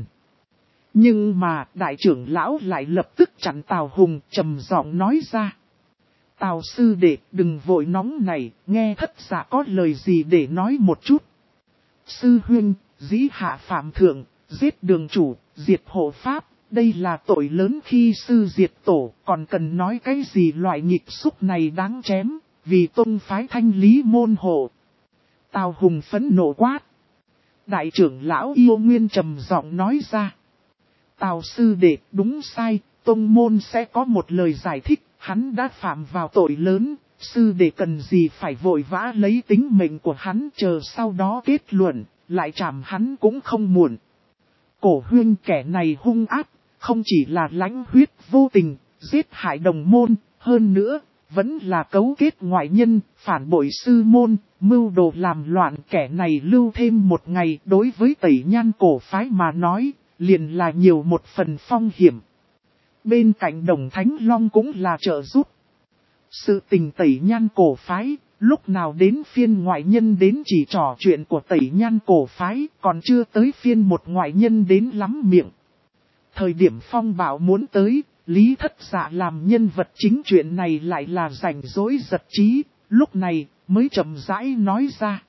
Nhưng mà, đại trưởng lão lại lập tức chặn Tào Hùng, trầm giọng nói ra. Tào sư đệ, đừng vội nóng này, nghe Thất Dạ có lời gì để nói một chút. Sư huynh, dĩ hạ phạm thượng, giết đường chủ, diệt hộ pháp, đây là tội lớn khi sư diệt tổ, còn cần nói cái gì loại nghịch xúc này đáng chém, vì tông phái thanh lý môn hộ. Tào Hùng phẫn nộ quát. Đại trưởng lão Yêu Nguyên trầm giọng nói ra. Tào sư đệ, đúng sai, tông môn sẽ có một lời giải thích, hắn đã phạm vào tội lớn, sư đệ cần gì phải vội vã lấy tính mệnh của hắn, chờ sau đó kết luận, lại trảm hắn cũng không muộn. Cổ Huyên kẻ này hung ác, không chỉ là lãnh huyết vô tình, giết hại đồng môn, hơn nữa, vẫn là cấu kết ngoại nhân, phản bội sư môn, mưu đồ làm loạn. Kẻ này lưu thêm một ngày, đối với Tẩy Nhan cổ phái mà nói, liền là nhiều một phần phong hiểm. Bên cạnh Đồng Thánh Long cũng là trợ giúp. Sự tình Tẩy Nhan cổ phái, lúc nào đến phiên ngoại nhân đến chỉ trò chuyện của Tẩy Nhan cổ phái, còn chưa tới phiên một ngoại nhân đến lắm miệng. Thời điểm phong bạo muốn tới, Lý Thất Dạ làm nhân vật chính, chuyện này lại là rảnh rỗi giật trí, lúc này mới chậm rãi nói ra.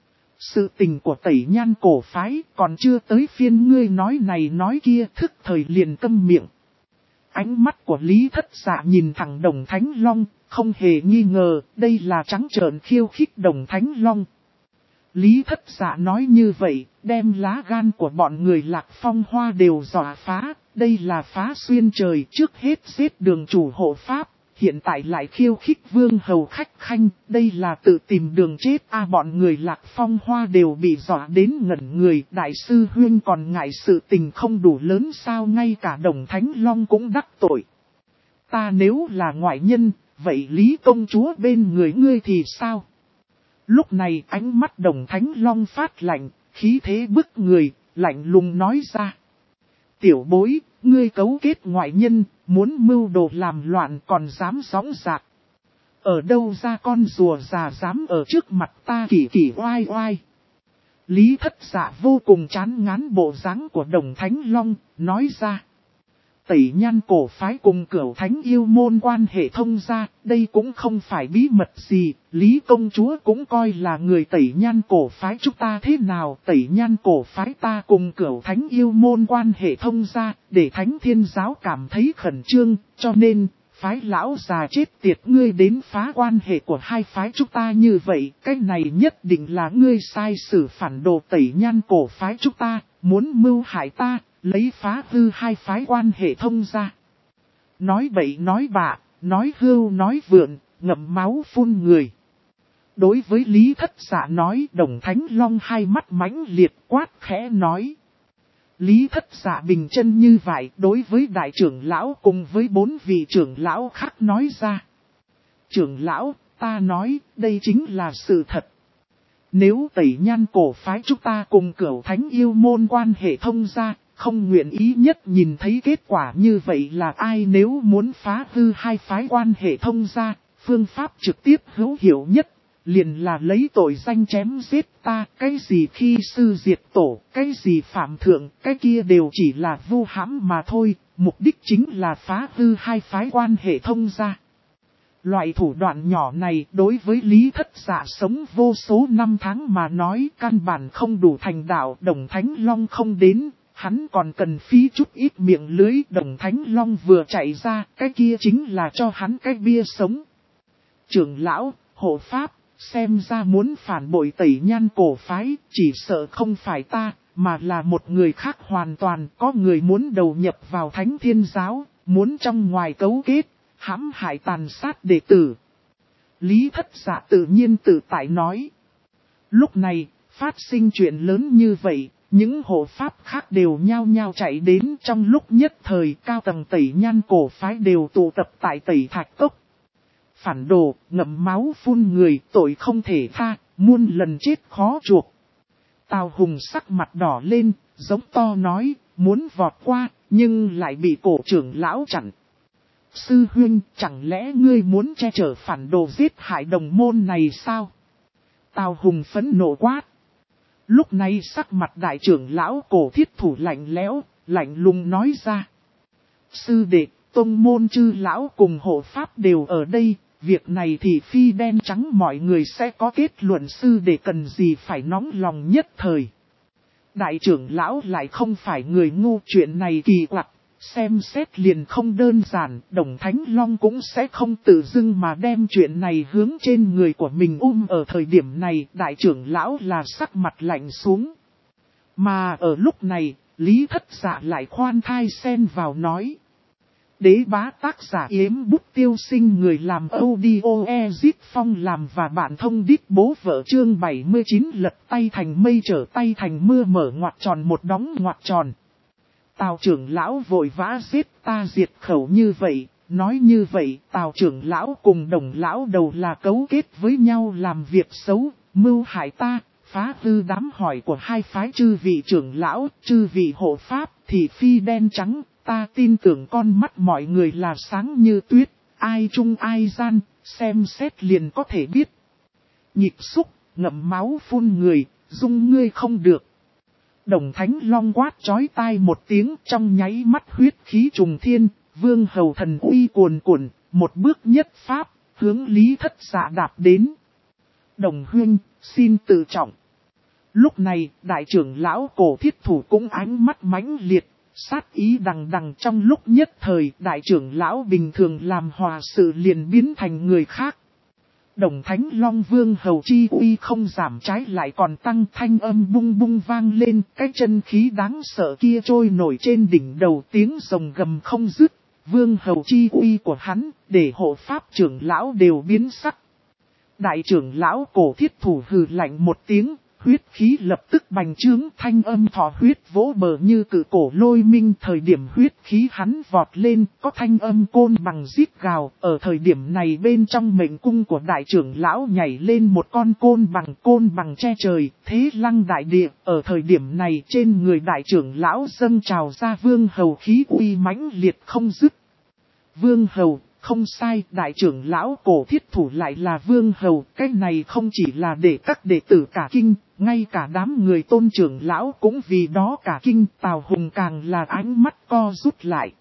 Sự tình của Tẩy Nhan cổ phái còn chưa tới phiên ngươi nói này nói kia, thức thời liền câm miệng. Ánh mắt của Lý Thất Dạ nhìn thẳng Đồng Thánh Long, không hề nghi ngờ, đây là trắng trợn khiêu khích Đồng Thánh Long. Lý Thất Dạ nói như vậy, đem lá gan của bọn người Lạc Phong Hoa đều dọa phá, đây là phá xuyên trời, trước hết giết đường chủ hộ pháp, hiện tại lại khiêu khích vương hầu khách khanh, đây là tự tìm đường chết. Bọn người Lạc Phong Hoa đều bị dọa đến ngẩn người, đại sư Huyên còn ngại sự tình không đủ lớn sao, ngay cả Đồng Thánh Long cũng đắc tội. Ta nếu là ngoại nhân, vậy Lý công chúa bên người ngươi thì sao? Lúc này ánh mắt Đồng Thánh Long phát lạnh, khí thế bức người, lạnh lùng nói ra. Tiểu bối, ngươi cấu kết ngoại nhân, muốn mưu đồ làm loạn còn dám sóng dạc. Ở đâu ra con rùa già dám ở trước mặt ta kỳ kỳ oai oai. Lý Thất Dạ vô cùng chán ngán bộ dáng của Đồng Thánh Long, nói ra. Tẩy Nhan cổ phái cùng Cửu Thánh yêu môn quan hệ thông gia, đây cũng không phải bí mật gì, Lý công chúa cũng coi là người Tẩy Nhan cổ phái chúng ta thế nào. Tẩy Nhan cổ phái ta cùng Cửu Thánh yêu môn quan hệ thông gia, để Thánh Thiên giáo cảm thấy khẩn trương, cho nên, phái lão già chết tiệt ngươi đến phá quan hệ của hai phái chúng ta như vậy, cái này nhất định là ngươi sai sử phản đồ Tẩy Nhan cổ phái chúng ta, muốn mưu hại ta. Lấy phá hư hai phái quan hệ thông ra. Nói bậy nói bạ, nói hưu nói vượn, ngậm máu phun người. Đối với Lý Thất Dạ nói, Đồng Thánh Long hai mắt mãnh liệt quát khẽ nói. Lý Thất Dạ bình chân như vậy, đối với đại trưởng lão cùng với 4 vị trưởng lão khác nói ra. Trưởng lão, ta nói, đây chính là sự thật. Nếu Tẩy Nhan cổ phái chúng ta cùng Cửu Thánh yêu môn quan hệ thông ra, không nguyện ý nhất nhìn thấy kết quả như vậy là ai. Nếu muốn phá hư hai phái quan hệ thông ra, phương pháp trực tiếp hữu hiệu nhất, liền là lấy tội danh chém giết ta. Cái gì khi sư diệt tổ, cái gì phạm thượng, cái kia đều chỉ là vu hãm mà thôi, mục đích chính là phá hư hai phái quan hệ thông ra. Loại thủ đoạn nhỏ này đối với Lý Thất Dạ sống vô số năm tháng mà nói căn bản không đủ thành đạo. Đồng Thánh Long không đến, hắn còn cần phí chút ít miệng lưới. Đồng Thánh Long vừa chạy ra, cái kia chính là cho hắn cái bia sống. Trưởng lão, hộ pháp, xem ra muốn phản bội Tẩy Nhan cổ phái, chỉ sợ không phải ta, mà là một người khác hoàn toàn. Có người muốn đầu nhập vào Thánh Thiên giáo, muốn trong ngoài cấu kết, hãm hại tàn sát đệ tử. Lý Thất Dạ tự nhiên tự tại nói. Lúc này, phát sinh chuyện lớn như vậy, những hộ pháp khác đều nhao nhao chạy đến. Trong lúc nhất thời cao tầng Tẩy Nhan cổ phái đều tụ tập tại Tẩy Thạch Cốc. Phản đồ, ngậm máu phun người, tội không thể tha, muôn lần chết khó chuộc. Tào Hùng sắc mặt đỏ lên, giống to nói, muốn vọt qua, nhưng lại bị cổ trưởng lão chặn. Sư huynh, chẳng lẽ ngươi muốn che chở phản đồ giết hại đồng môn này sao? Tào Hùng phẫn nộ quát. Lúc này sắc mặt đại trưởng lão cổ thiết thủ lạnh lẽo, lạnh lùng nói ra. Sư đệ, tông môn chư lão cùng hộ pháp đều ở đây, việc này thì phi đen trắng mọi người sẽ có kết luận. Sư đệ cần gì phải nóng lòng nhất thời. Đại trưởng lão lại không phải người ngu, chuyện này kỳ quặc, xem xét liền không đơn giản, Đồng Thánh Long cũng sẽ không tự dưng mà đem chuyện này hướng trên người của mình. Ở thời điểm này, đại trưởng lão là sắc mặt lạnh xuống. Mà ở lúc này, Lý Thất Dạ lại khoan thai xen vào nói. Đế bá tác giả Yếm Bút Tiêu Sinh, người làm audio Ezit Phong làm và bạn thông đít bố vợ. Chương 79 lật tay thành mây trở tay thành mưa, mở ngoặc tròn một đóng ngoặc tròn. Tào trưởng lão vội vã giết ta diệt khẩu như vậy, nói như vậy Tào trưởng lão cùng Đồng lão đầu là cấu kết với nhau làm việc xấu, mưu hại ta, phá hư đám hỏi của hai phái chư vị trưởng lão, chư vị hộ pháp, thì phi đen trắng. Ta tin tưởng con mắt mọi người là sáng như tuyết, ai trung ai gian, xem xét liền có thể biết. Nhịp xúc, ngậm máu phun người, dung ngươi không được. Đồng Thánh Long quát chói tai một tiếng, trong nháy mắt huyết khí trùng thiên, vương hầu thần uy cuồn cuộn, một bước nhất pháp, hướng Lý Thất Dạ đạp đến. Đồng huynh, xin tự trọng. Lúc này, đại trưởng lão Cổ Thiết Thủ cũng ánh mắt mãnh liệt. Sát ý đằng đằng, trong lúc nhất thời, đại trưởng lão bình thường làm hòa sự liền biến thành người khác. Đồng Thánh Long vương hầu chi uy không giảm, trái lại còn tăng, thanh âm bung bung vang lên, cái chân khí đáng sợ kia trôi nổi trên đỉnh đầu, tiếng rồng gầm không dứt. Vương hầu chi uy của hắn, để hộ pháp trưởng lão đều biến sắc. Đại trưởng lão Cổ Thiết Thủ hừ lạnh một tiếng. Huyết khí lập tức bành trướng, thanh âm thọ huyết vỗ bờ như cự cổ lôi minh. Thời điểm huyết khí hắn vọt lên, có thanh âm côn bằng rít gào. Ở thời điểm này bên trong mệnh cung của đại trưởng lão nhảy lên một con côn bằng che trời, thế lăng đại địa. Ở thời điểm này trên người đại trưởng lão dâng trào ra vương hầu khí uy mãnh liệt không dứt. Vương hầu. Không sai, đại trưởng lão Cổ Thiết Thủ lại là vương hầu, cái này không chỉ là để các đệ tử cả kinh, ngay cả đám người tôn trưởng lão cũng vì đó cả kinh. Tào Hùng càng là ánh mắt co rút lại.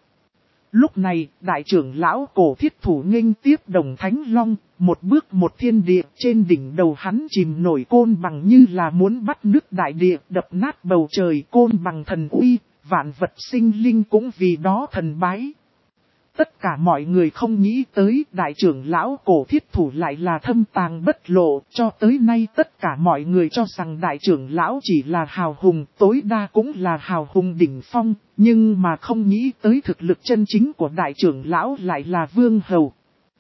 Lúc này, đại trưởng lão Cổ Thiết Thủ nghênh tiếp Đồng Thánh Long, một bước một thiên địa, trên đỉnh đầu hắn chìm nổi côn bằng như là muốn bắt nước đại địa, đập nát bầu trời. Côn bằng thần uy, vạn vật sinh linh cũng vì đó thần bái. Tất cả mọi người không nghĩ tới đại trưởng lão Cổ Thiết Thủ lại là thâm tàng bất lộ, cho tới nay tất cả mọi người cho rằng đại trưởng lão chỉ là hào hùng, tối đa cũng là hào hùng đỉnh phong, nhưng mà không nghĩ tới thực lực chân chính của đại trưởng lão lại là vương hầu.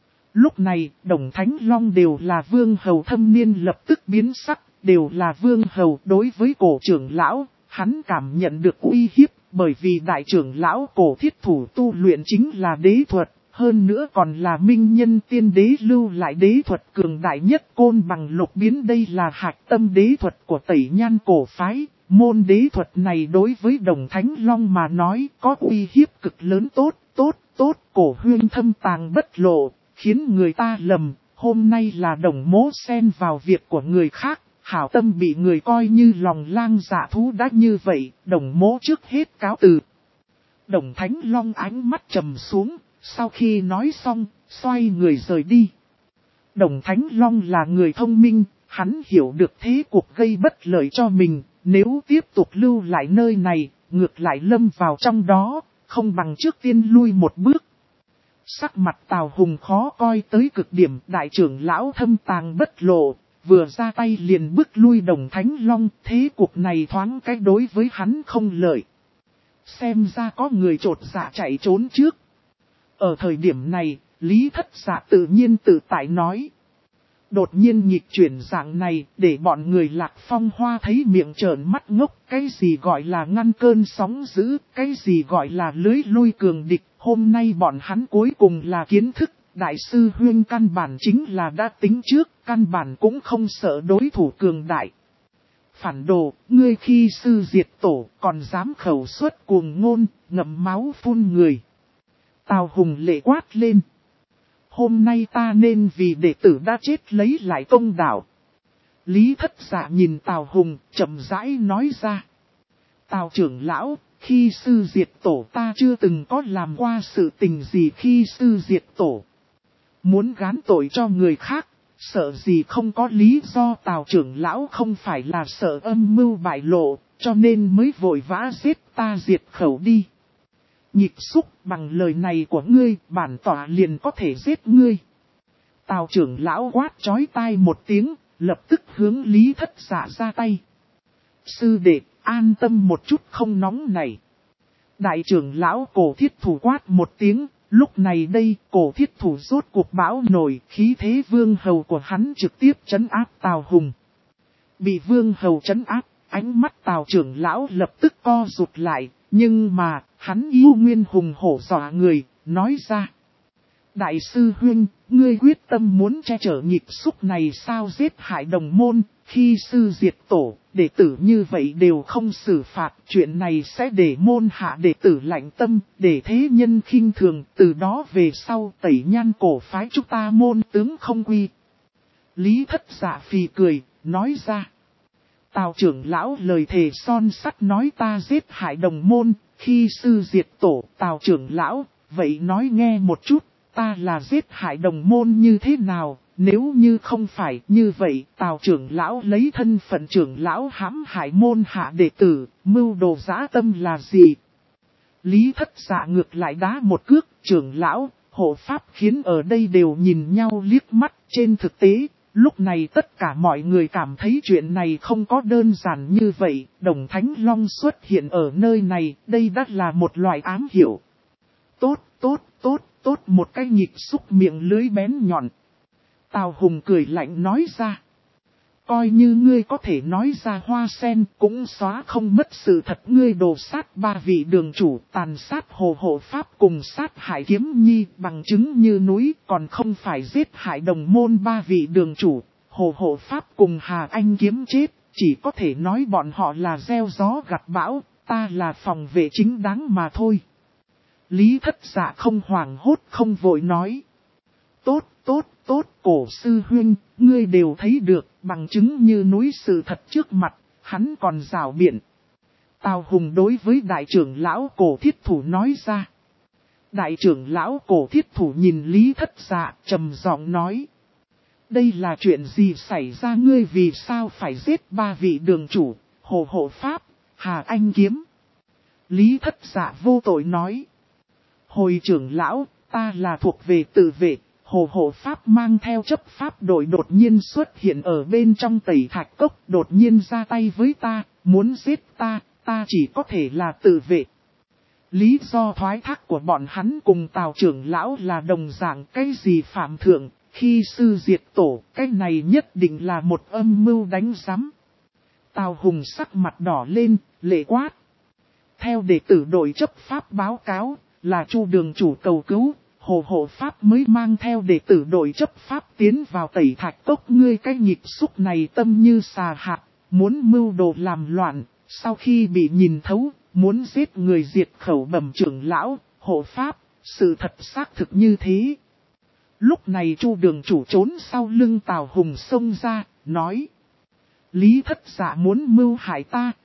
Lúc này, Đồng Thánh Long đều là vương hầu, thâm niên lập tức biến sắc, đều là vương hầu. Đối với Cổ trưởng lão, hắn cảm nhận được uy hiếp. Bởi vì đại trưởng lão Cổ Thiết Thủ tu luyện chính là đế thuật, hơn nữa còn là minh nhân tiên đế lưu lại đế thuật cường đại nhất côn bằng lục biến. Đây là hạch tâm đế thuật của Tẩy Nhan cổ phái. Môn đế thuật này đối với Đồng Thánh Long mà nói có uy hiếp cực lớn. Tốt, Cổ huyên thâm tàng bất lộ, khiến người ta lầm, hôm nay là Đồng mỗ xen vào việc của người khác. Hảo tâm bị người coi như lòng lang dạ thú đã như vậy, Đồng mỗ trước hết cáo từ. Đồng Thánh Long ánh mắt trầm xuống, sau khi nói xong, xoay người rời đi. Đồng Thánh Long là người thông minh, hắn hiểu được thế cuộc gây bất lợi cho mình, nếu tiếp tục lưu lại nơi này, ngược lại lâm vào trong đó, không bằng trước tiên lui một bước. Sắc mặt Tào Hùng khó coi tới cực điểm, đại trưởng lão thâm tàng bất lộ. Vừa ra tay liền bước lui Đồng Thánh Long, thế cuộc này thoáng cái đối với hắn không lợi. Xem ra có người trột dạ chạy trốn trước. Ở thời điểm này, Lý Thất Dạ tự nhiên tự tại nói. Đột nhiên nhịp chuyển dạng này, để bọn người Lạc Phong Hoa thấy miệng trợn mắt ngốc. Cái gì gọi là ngăn cơn sóng dữ, cái gì gọi là lưới lui cường địch. Hôm nay bọn hắn cuối cùng là kiến thức. Đại sư huyên căn bản chính là đã tính trước, căn bản cũng không sợ đối thủ cường đại. Phản đồ, ngươi khi sư diệt tổ, còn dám khẩu xuất cuồng ngôn, ngậm máu phun người. Tào Hùng lệ quát lên. Hôm nay ta nên vì đệ tử đã chết lấy lại công đạo. Lý Thất Dạ nhìn Tào Hùng, chậm rãi nói ra. Tào trưởng lão, khi sư diệt tổ ta chưa từng có làm qua sự tình gì khi sư diệt tổ. Muốn gán tội cho người khác, sợ gì không có lý do. Tào trưởng lão không phải là sợ âm mưu bại lộ, cho nên mới vội vã giết ta diệt khẩu đi. Nhịp xúc, bằng lời này của ngươi, bản tỏa liền có thể giết ngươi. Tào trưởng lão quát chói tai một tiếng, lập tức hướng Lý Thất Dạ ra tay. Sư đệ, an tâm một chút không nóng này. Đại trưởng lão Cổ Thiết Thủ quát một tiếng, lúc này đây Cổ Thiết Thủ rốt cuộc bão nổi, khí thế vương hầu của hắn trực tiếp trấn áp Tào Hùng. Bị vương hầu trấn áp, ánh mắt Tào trưởng lão lập tức co rụt lại, nhưng mà, hắn yêu nguyên hùng hổ dọa người, nói ra. Đại sư huynh, ngươi quyết tâm muốn che chở nhịp xúc này sao giết hại đồng môn, khi sư diệt tổ, đệ tử như vậy đều không xử phạt, chuyện này sẽ để môn hạ đệ tử lạnh tâm, để thế nhân khinh thường, từ đó về sau tẩy nhan cổ phái chúng ta môn tướng không quy. Lý Thất Dạ phì cười, nói ra. Tào trưởng lão lời thề son sắt nói ta giết hại đồng môn, khi sư diệt tổ. Tào trưởng lão, vậy nói nghe một chút, ta là giết hại đồng môn như thế nào, nếu như không phải như vậy, Tào trưởng lão lấy thân phận trưởng lão hãm hại môn hạ đệ tử, mưu đồ dã tâm là gì? Lý Thất Dạ ngược lại đá một cước, trưởng lão, hộ pháp khiến ở đây đều nhìn nhau liếc mắt. Trên thực tế, lúc này tất cả mọi người cảm thấy chuyện này không có đơn giản như vậy, Đồng Thánh Long xuất hiện ở nơi này, đây đã là một loại ám hiệu. Tốt, một cái nhịp xúc miệng lưới bén nhọn. Tào Hùng cười lạnh nói ra. Coi như ngươi có thể nói ra hoa sen cũng xóa không mất sự thật, ngươi đồ sát 3 vị đường chủ, tàn sát Hồ Hộ Pháp cùng sát hại Kiếm Nhi, bằng chứng như núi, còn không phải giết hại đồng môn 3 vị đường chủ, Hồ Hộ Pháp cùng Hà Anh Kiếm chết, chỉ có thể nói bọn họ là gieo gió gặt bão, ta là phòng vệ chính đáng mà thôi. Lý Thất Dạ không hoảng hốt không vội nói. Tốt, Cổ sư huynh, ngươi đều thấy được, bằng chứng như núi sự thật trước mặt, hắn còn rảo biện. Tào Hùng đối với đại trưởng lão Cổ Thiết Thủ nói ra. Đại trưởng lão Cổ Thiết Thủ nhìn Lý Thất Dạ, trầm giọng nói. Đây là chuyện gì xảy ra, ngươi vì sao phải giết 3 vị đường chủ, Hồ Hộ Pháp, Hà Anh Kiếm? Lý Thất Dạ vô tội nói. Hồi trưởng lão, ta là thuộc về tự vệ. Hồ Hộ Pháp mang theo chấp pháp đội đột nhiên xuất hiện ở bên trong Tẩy Thạch Cốc, đột nhiên ra tay với ta, muốn giết ta, ta chỉ có thể là tự vệ. Lý do thoái thác của bọn hắn cùng Tào trưởng lão là đồng dạng, cái gì phạm thượng, khi sư diệt tổ, cái này nhất định là một âm mưu đánh giám. Tào Hùng sắc mặt đỏ lên, lệ quát. Theo đệ tử đội chấp pháp báo cáo, là Chu đường chủ cầu cứu. Hồ Hộ Pháp mới mang theo đệ tử đội chấp pháp tiến vào Tẩy Thạch Cốc, ngươi cái nhịp xúc này tâm như xà hạt, muốn mưu đồ làm loạn, sau khi bị nhìn thấu, muốn giết người diệt khẩu bẩm trưởng lão, Hộ Pháp, sự thật xác thực như thế. Lúc này Chu đường chủ trốn sau lưng Tào Hùng xông ra, nói. Lý Thất Dạ muốn mưu hại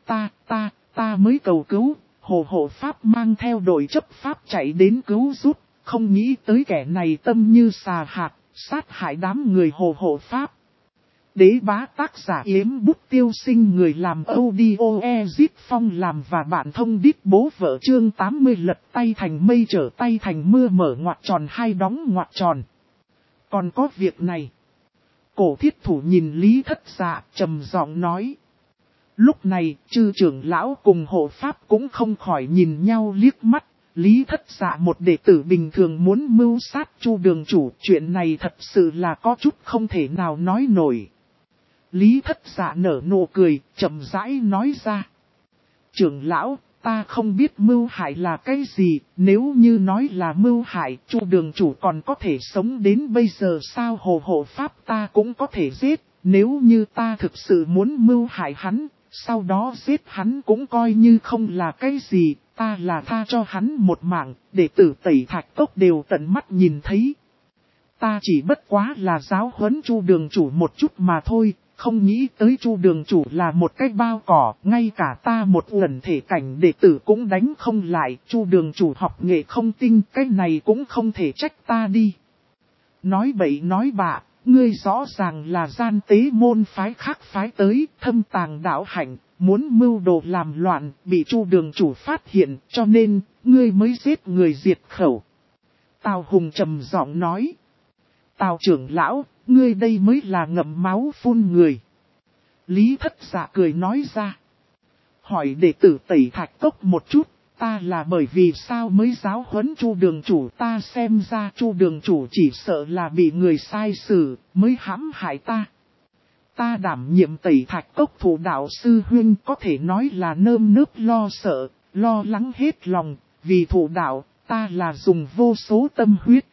ta mới cầu cứu, Hồ Hộ Pháp mang theo đội chấp pháp chạy đến cứu giúp. Không nghĩ tới kẻ này tâm như xà hạt, sát hại đám người Hồ Hộ Pháp. Đế bá tác giả Yếm Bút Tiêu Sinh, người làm audio Ezit Phong làm và bạn thông đít bố vợ chương 80 lật tay thành mây trở tay thành mưa mở ngoặc tròn hai đóng ngoặc tròn. Còn có việc này. Cổ Thiết Thủ nhìn Lý Thất Dạ trầm giọng nói. Lúc này chư trưởng lão cùng hộ pháp cũng không khỏi nhìn nhau liếc mắt. Lý Thất Dạ một đệ tử bình thường muốn mưu sát Chu đường chủ, chuyện này thật sự là có chút không thể nào nói nổi. Lý Thất Dạ nở nụ cười, chậm rãi nói ra. Trưởng lão, ta không biết mưu hại là cái gì, nếu như nói là mưu hại, Chu đường chủ còn có thể sống đến bây giờ sao? Hồ Hộ Pháp ta cũng có thể giết, nếu như ta thực sự muốn mưu hại hắn, sau đó giết hắn cũng coi như không là cái gì. Ta là tha cho hắn một mạng, đệ tử Tẩy Thạch Cốc đều tận mắt nhìn thấy. Ta chỉ bất quá là giáo huấn Chu đường chủ một chút mà thôi, không nghĩ tới Chu đường chủ là một cái bao cỏ, ngay cả ta một lần thể cảnh đệ tử cũng đánh không lại. Chu đường chủ học nghệ không tinh, cái này cũng không thể trách ta đi. Nói bậy nói bạ, ngươi rõ ràng là gian tế môn phái khác phái tới, thâm tàng đạo hạnh. muốn mưu đồ làm loạn, bị Chu đường chủ phát hiện, cho nên, ngươi mới giết người diệt khẩu. Tào Hùng trầm giọng nói. Tào trưởng lão, ngươi đây mới là ngậm máu phun người. Lý Thất Dạ cười nói ra. Hỏi đệ tử Tẩy Thạch Cốc một chút, ta là bởi vì sao mới giáo huấn Chu đường chủ, ta xem ra Chu đường chủ chỉ sợ là bị người sai xử, mới hãm hại ta. Ta đảm nhiệm Tẩy Thạch Cốc thủ đạo sư huynh, có thể nói là nơm nớp lo sợ, lo lắng hết lòng, vì thủ đạo, ta là dùng vô số tâm huyết.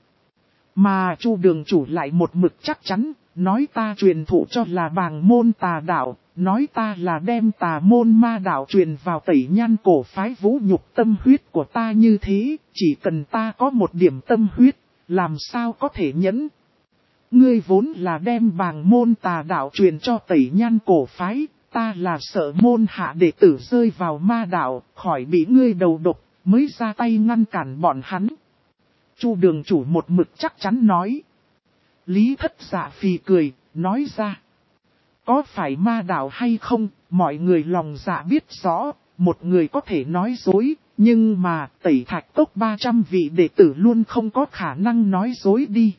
Mà Chu đường chủ lại một mực chắc chắn, nói ta truyền thụ cho là bàng môn tà đạo, nói ta là đem tà môn ma đạo truyền vào Tẩy Nhan cổ phái, vũ nhục tâm huyết của ta như thế, chỉ cần ta có một điểm tâm huyết, làm sao có thể nhẫn. Ngươi vốn là đem bàng môn tà đạo truyền cho Tẩy Nhan cổ phái, ta là sợ môn hạ đệ tử rơi vào ma đạo, khỏi bị ngươi đầu độc, mới ra tay ngăn cản bọn hắn. Chu đường chủ một mực chắc chắn nói. Lý Thất Dạ phì cười, nói ra. Có phải ma đạo hay không, mọi người lòng dạ biết rõ, một người có thể nói dối, nhưng mà Tẩy Thạch Cốc 300 vị đệ tử luôn không có khả năng nói dối đi.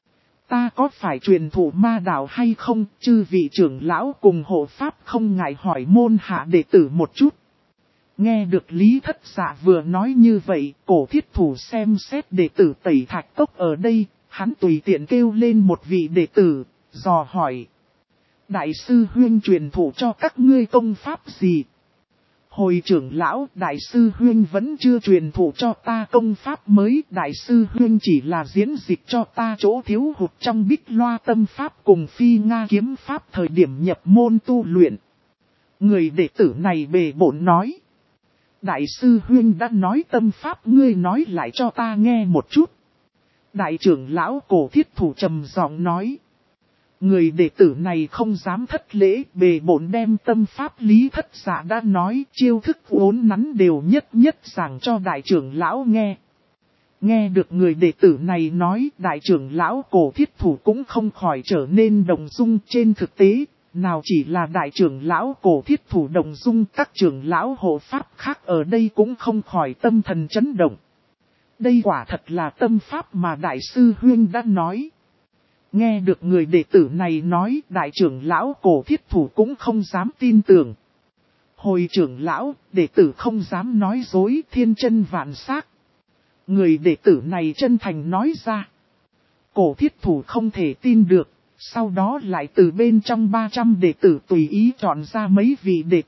Ta có phải truyền thụ ma đạo hay không, chư vị trưởng lão cùng hộ pháp không ngại hỏi môn hạ đệ tử một chút. Nghe được Lý Thất Dạ vừa nói như vậy, Cổ Thiết Thủ xem xét đệ tử Tẩy Thạch Cốc ở đây, hắn tùy tiện kêu lên một vị đệ tử, dò hỏi. Đại sư huynh truyền thụ cho các ngươi công pháp gì? Hồi trưởng lão, đại sư huynh vẫn chưa truyền thụ cho ta công pháp mới, đại sư huynh chỉ là diễn dịch cho ta chỗ thiếu hụt trong Bích Loa tâm pháp cùng Phi Nga kiếm pháp thời điểm nhập môn tu luyện. Người đệ tử này bề bổn nói. Đại sư huynh đã nói tâm pháp, ngươi nói lại cho ta nghe một chút. Đại trưởng lão Cổ Thiết Thủ trầm giọng nói. Người đệ tử này không dám thất lễ, bề bổn đem tâm pháp Lý Thất Dạ đã nói, chiêu thức uốn nắn đều nhất nhất giảng cho đại trưởng lão nghe. Nghe được người đệ tử này nói, đại trưởng lão Cổ Thiết Thủ cũng không khỏi trở nên động dung. Trên thực tế, nào chỉ là đại trưởng lão Cổ Thiết Thủ động dung, các trưởng lão hộ pháp khác ở đây cũng không khỏi tâm thần chấn động. Đây quả thật là tâm pháp mà đại sư huynh đã nói. Nghe được người đệ tử này nói, đại trưởng lão Cổ Thiết Thủ cũng không dám tin tưởng. Hồi trưởng lão, đệ tử không dám nói dối, thiên chân vạn xác. Người đệ tử này chân thành nói ra. Cổ Thiết Thủ không thể tin được, sau đó lại từ bên trong 300 đệ tử tùy ý chọn ra mấy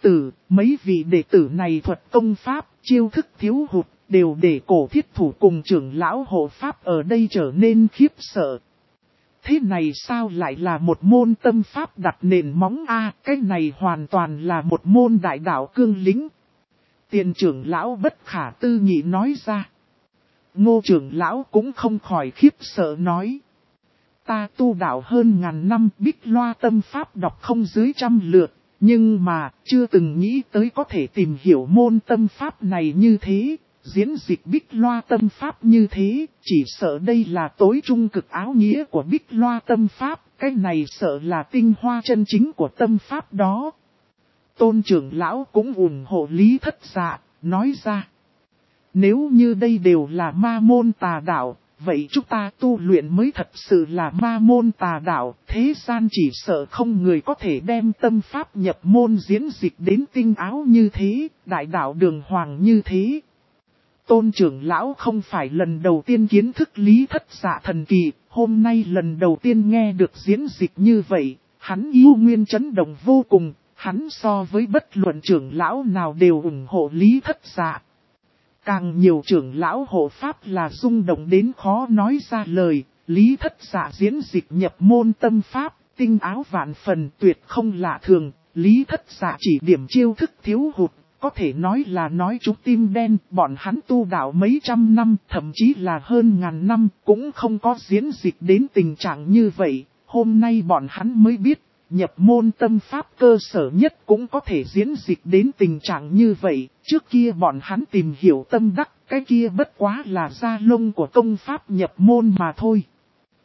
vị đệ tử này thuật công pháp, chiêu thức thiếu hụt, đều để Cổ Thiết Thủ cùng trưởng lão hộ pháp ở đây trở nên khiếp sợ. Thế này sao lại là một môn tâm pháp đặt nền móng a? Cái này hoàn toàn là một môn đại đạo cương lĩnh. Tiền trưởng lão bất khả tư nghị nói ra. Ngô trưởng lão cũng không khỏi khiếp sợ nói. Ta tu đạo hơn ngàn năm, Bích Loa tâm pháp đọc không dưới 100 lượt, nhưng mà chưa từng nghĩ tới có thể tìm hiểu môn tâm pháp này như thế. Diễn dịch Bích Loa tâm pháp như thế, chỉ sợ đây là tối trung cực áo nghĩa của Bích Loa tâm pháp, cái này sợ là tinh hoa chân chính của tâm pháp đó. Tôn trưởng lão cũng ủng hộ Lý Thất Dạ, nói ra. Nếu như đây đều là ma môn tà đạo, vậy chúng ta tu luyện mới thật sự là ma môn tà đạo, thế gian chỉ sợ không người có thể đem tâm pháp nhập môn diễn dịch đến tinh áo như thế, đại đạo đường hoàng như thế. Tôn trưởng lão không phải lần đầu tiên kiến thức Lý Thất Dạ thần kỳ, hôm nay lần đầu tiên nghe được diễn dịch như vậy, hắn yêu nguyên chấn động vô cùng, hắn so với bất luận trưởng lão nào đều ủng hộ Lý Thất Dạ. Càng nhiều trưởng lão hộ pháp là rung động đến khó nói ra lời, Lý Thất Dạ diễn dịch nhập môn tâm pháp, tinh áo vạn phần tuyệt không lạ thường, Lý Thất Dạ chỉ điểm chiêu thức thiếu hụt. Có thể nói là nói chúng tim đen, bọn hắn tu đạo mấy trăm năm, thậm chí là hơn ngàn năm, cũng không có diễn dịch đến tình trạng như vậy. Hôm nay bọn hắn mới biết, nhập môn tâm pháp cơ sở nhất cũng có thể diễn dịch đến tình trạng như vậy. Trước kia bọn hắn tìm hiểu tâm đắc, cái kia bất quá là da lông của công pháp nhập môn mà thôi.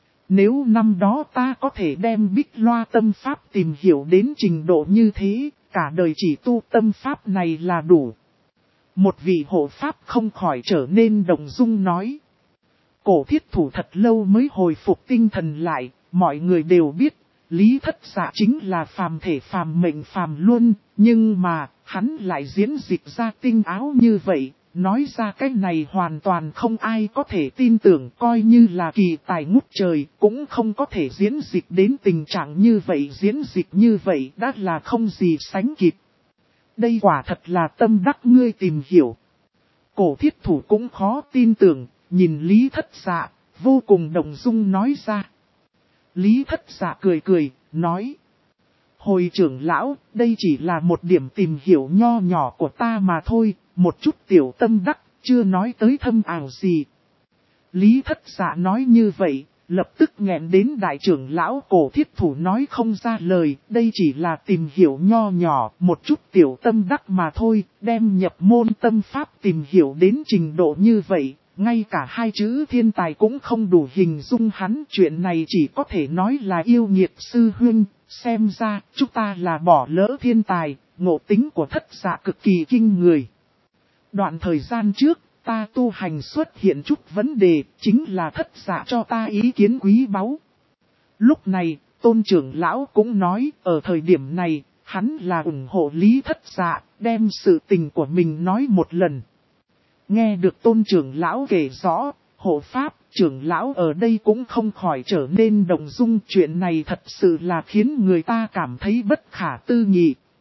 Nếu năm đó ta có thể đem Bích Loa tâm pháp tìm hiểu đến trình độ như thế, cả đời chỉ tu tâm pháp này là đủ. Một vị hộ pháp không khỏi trở nên động dung nói. Cổ thiết thủ thật lâu mới hồi phục tinh thần lại, mọi người đều biết, Lý Thất Dạ chính là phàm thể phàm mệnh phàm luân, nhưng mà, hắn lại diễn dịch ra tinh áo như vậy, nói ra cái này hoàn toàn không ai có thể tin tưởng, coi như là kỳ tài ngút trời, cũng không có thể diễn dịch đến tình trạng như vậy, diễn dịch như vậy đã là không gì sánh kịp. Đây quả thật là tâm đắc ngươi tìm hiểu. Cổ thiết thủ cũng khó tin tưởng, nhìn Lý Thất Dạ, vô cùng động dung nói ra. Lý Thất Dạ cười cười, nói. Hồi trưởng lão, đây chỉ là một điểm tìm hiểu nho nhỏ của ta mà thôi, một chút tiểu tâm đắc, chưa nói tới thâm ảo gì. Lý Thất Dạ nói như vậy, lập tức nghẹn đến đại trưởng lão cổ thiết thủ nói không ra lời, đây chỉ là tìm hiểu nho nhỏ, một chút tiểu tâm đắc mà thôi, đem nhập môn tâm pháp tìm hiểu đến trình độ như vậy, ngay cả hai chữ thiên tài cũng không đủ hình dung hắn, chuyện này chỉ có thể nói là yêu nghiệt sư huynh, xem ra chúng ta là bỏ lỡ thiên tài, ngộ tính của Thất Dạ cực kỳ kinh người. Đoạn thời gian trước, ta tu hành xuất hiện chút vấn đề, chính là Thất Dạ cho ta ý kiến quý báu. Lúc này, Tôn trưởng lão cũng nói, ở thời điểm này, hắn là ủng hộ Lý Thất Dạ, đem sự tình của mình nói một lần. Nghe được Tôn trưởng lão kể rõ, hộ pháp, trưởng lão ở đây cũng không khỏi trở nên động dung, chuyện này thật sự là khiến người ta cảm thấy bất khả tư nghị,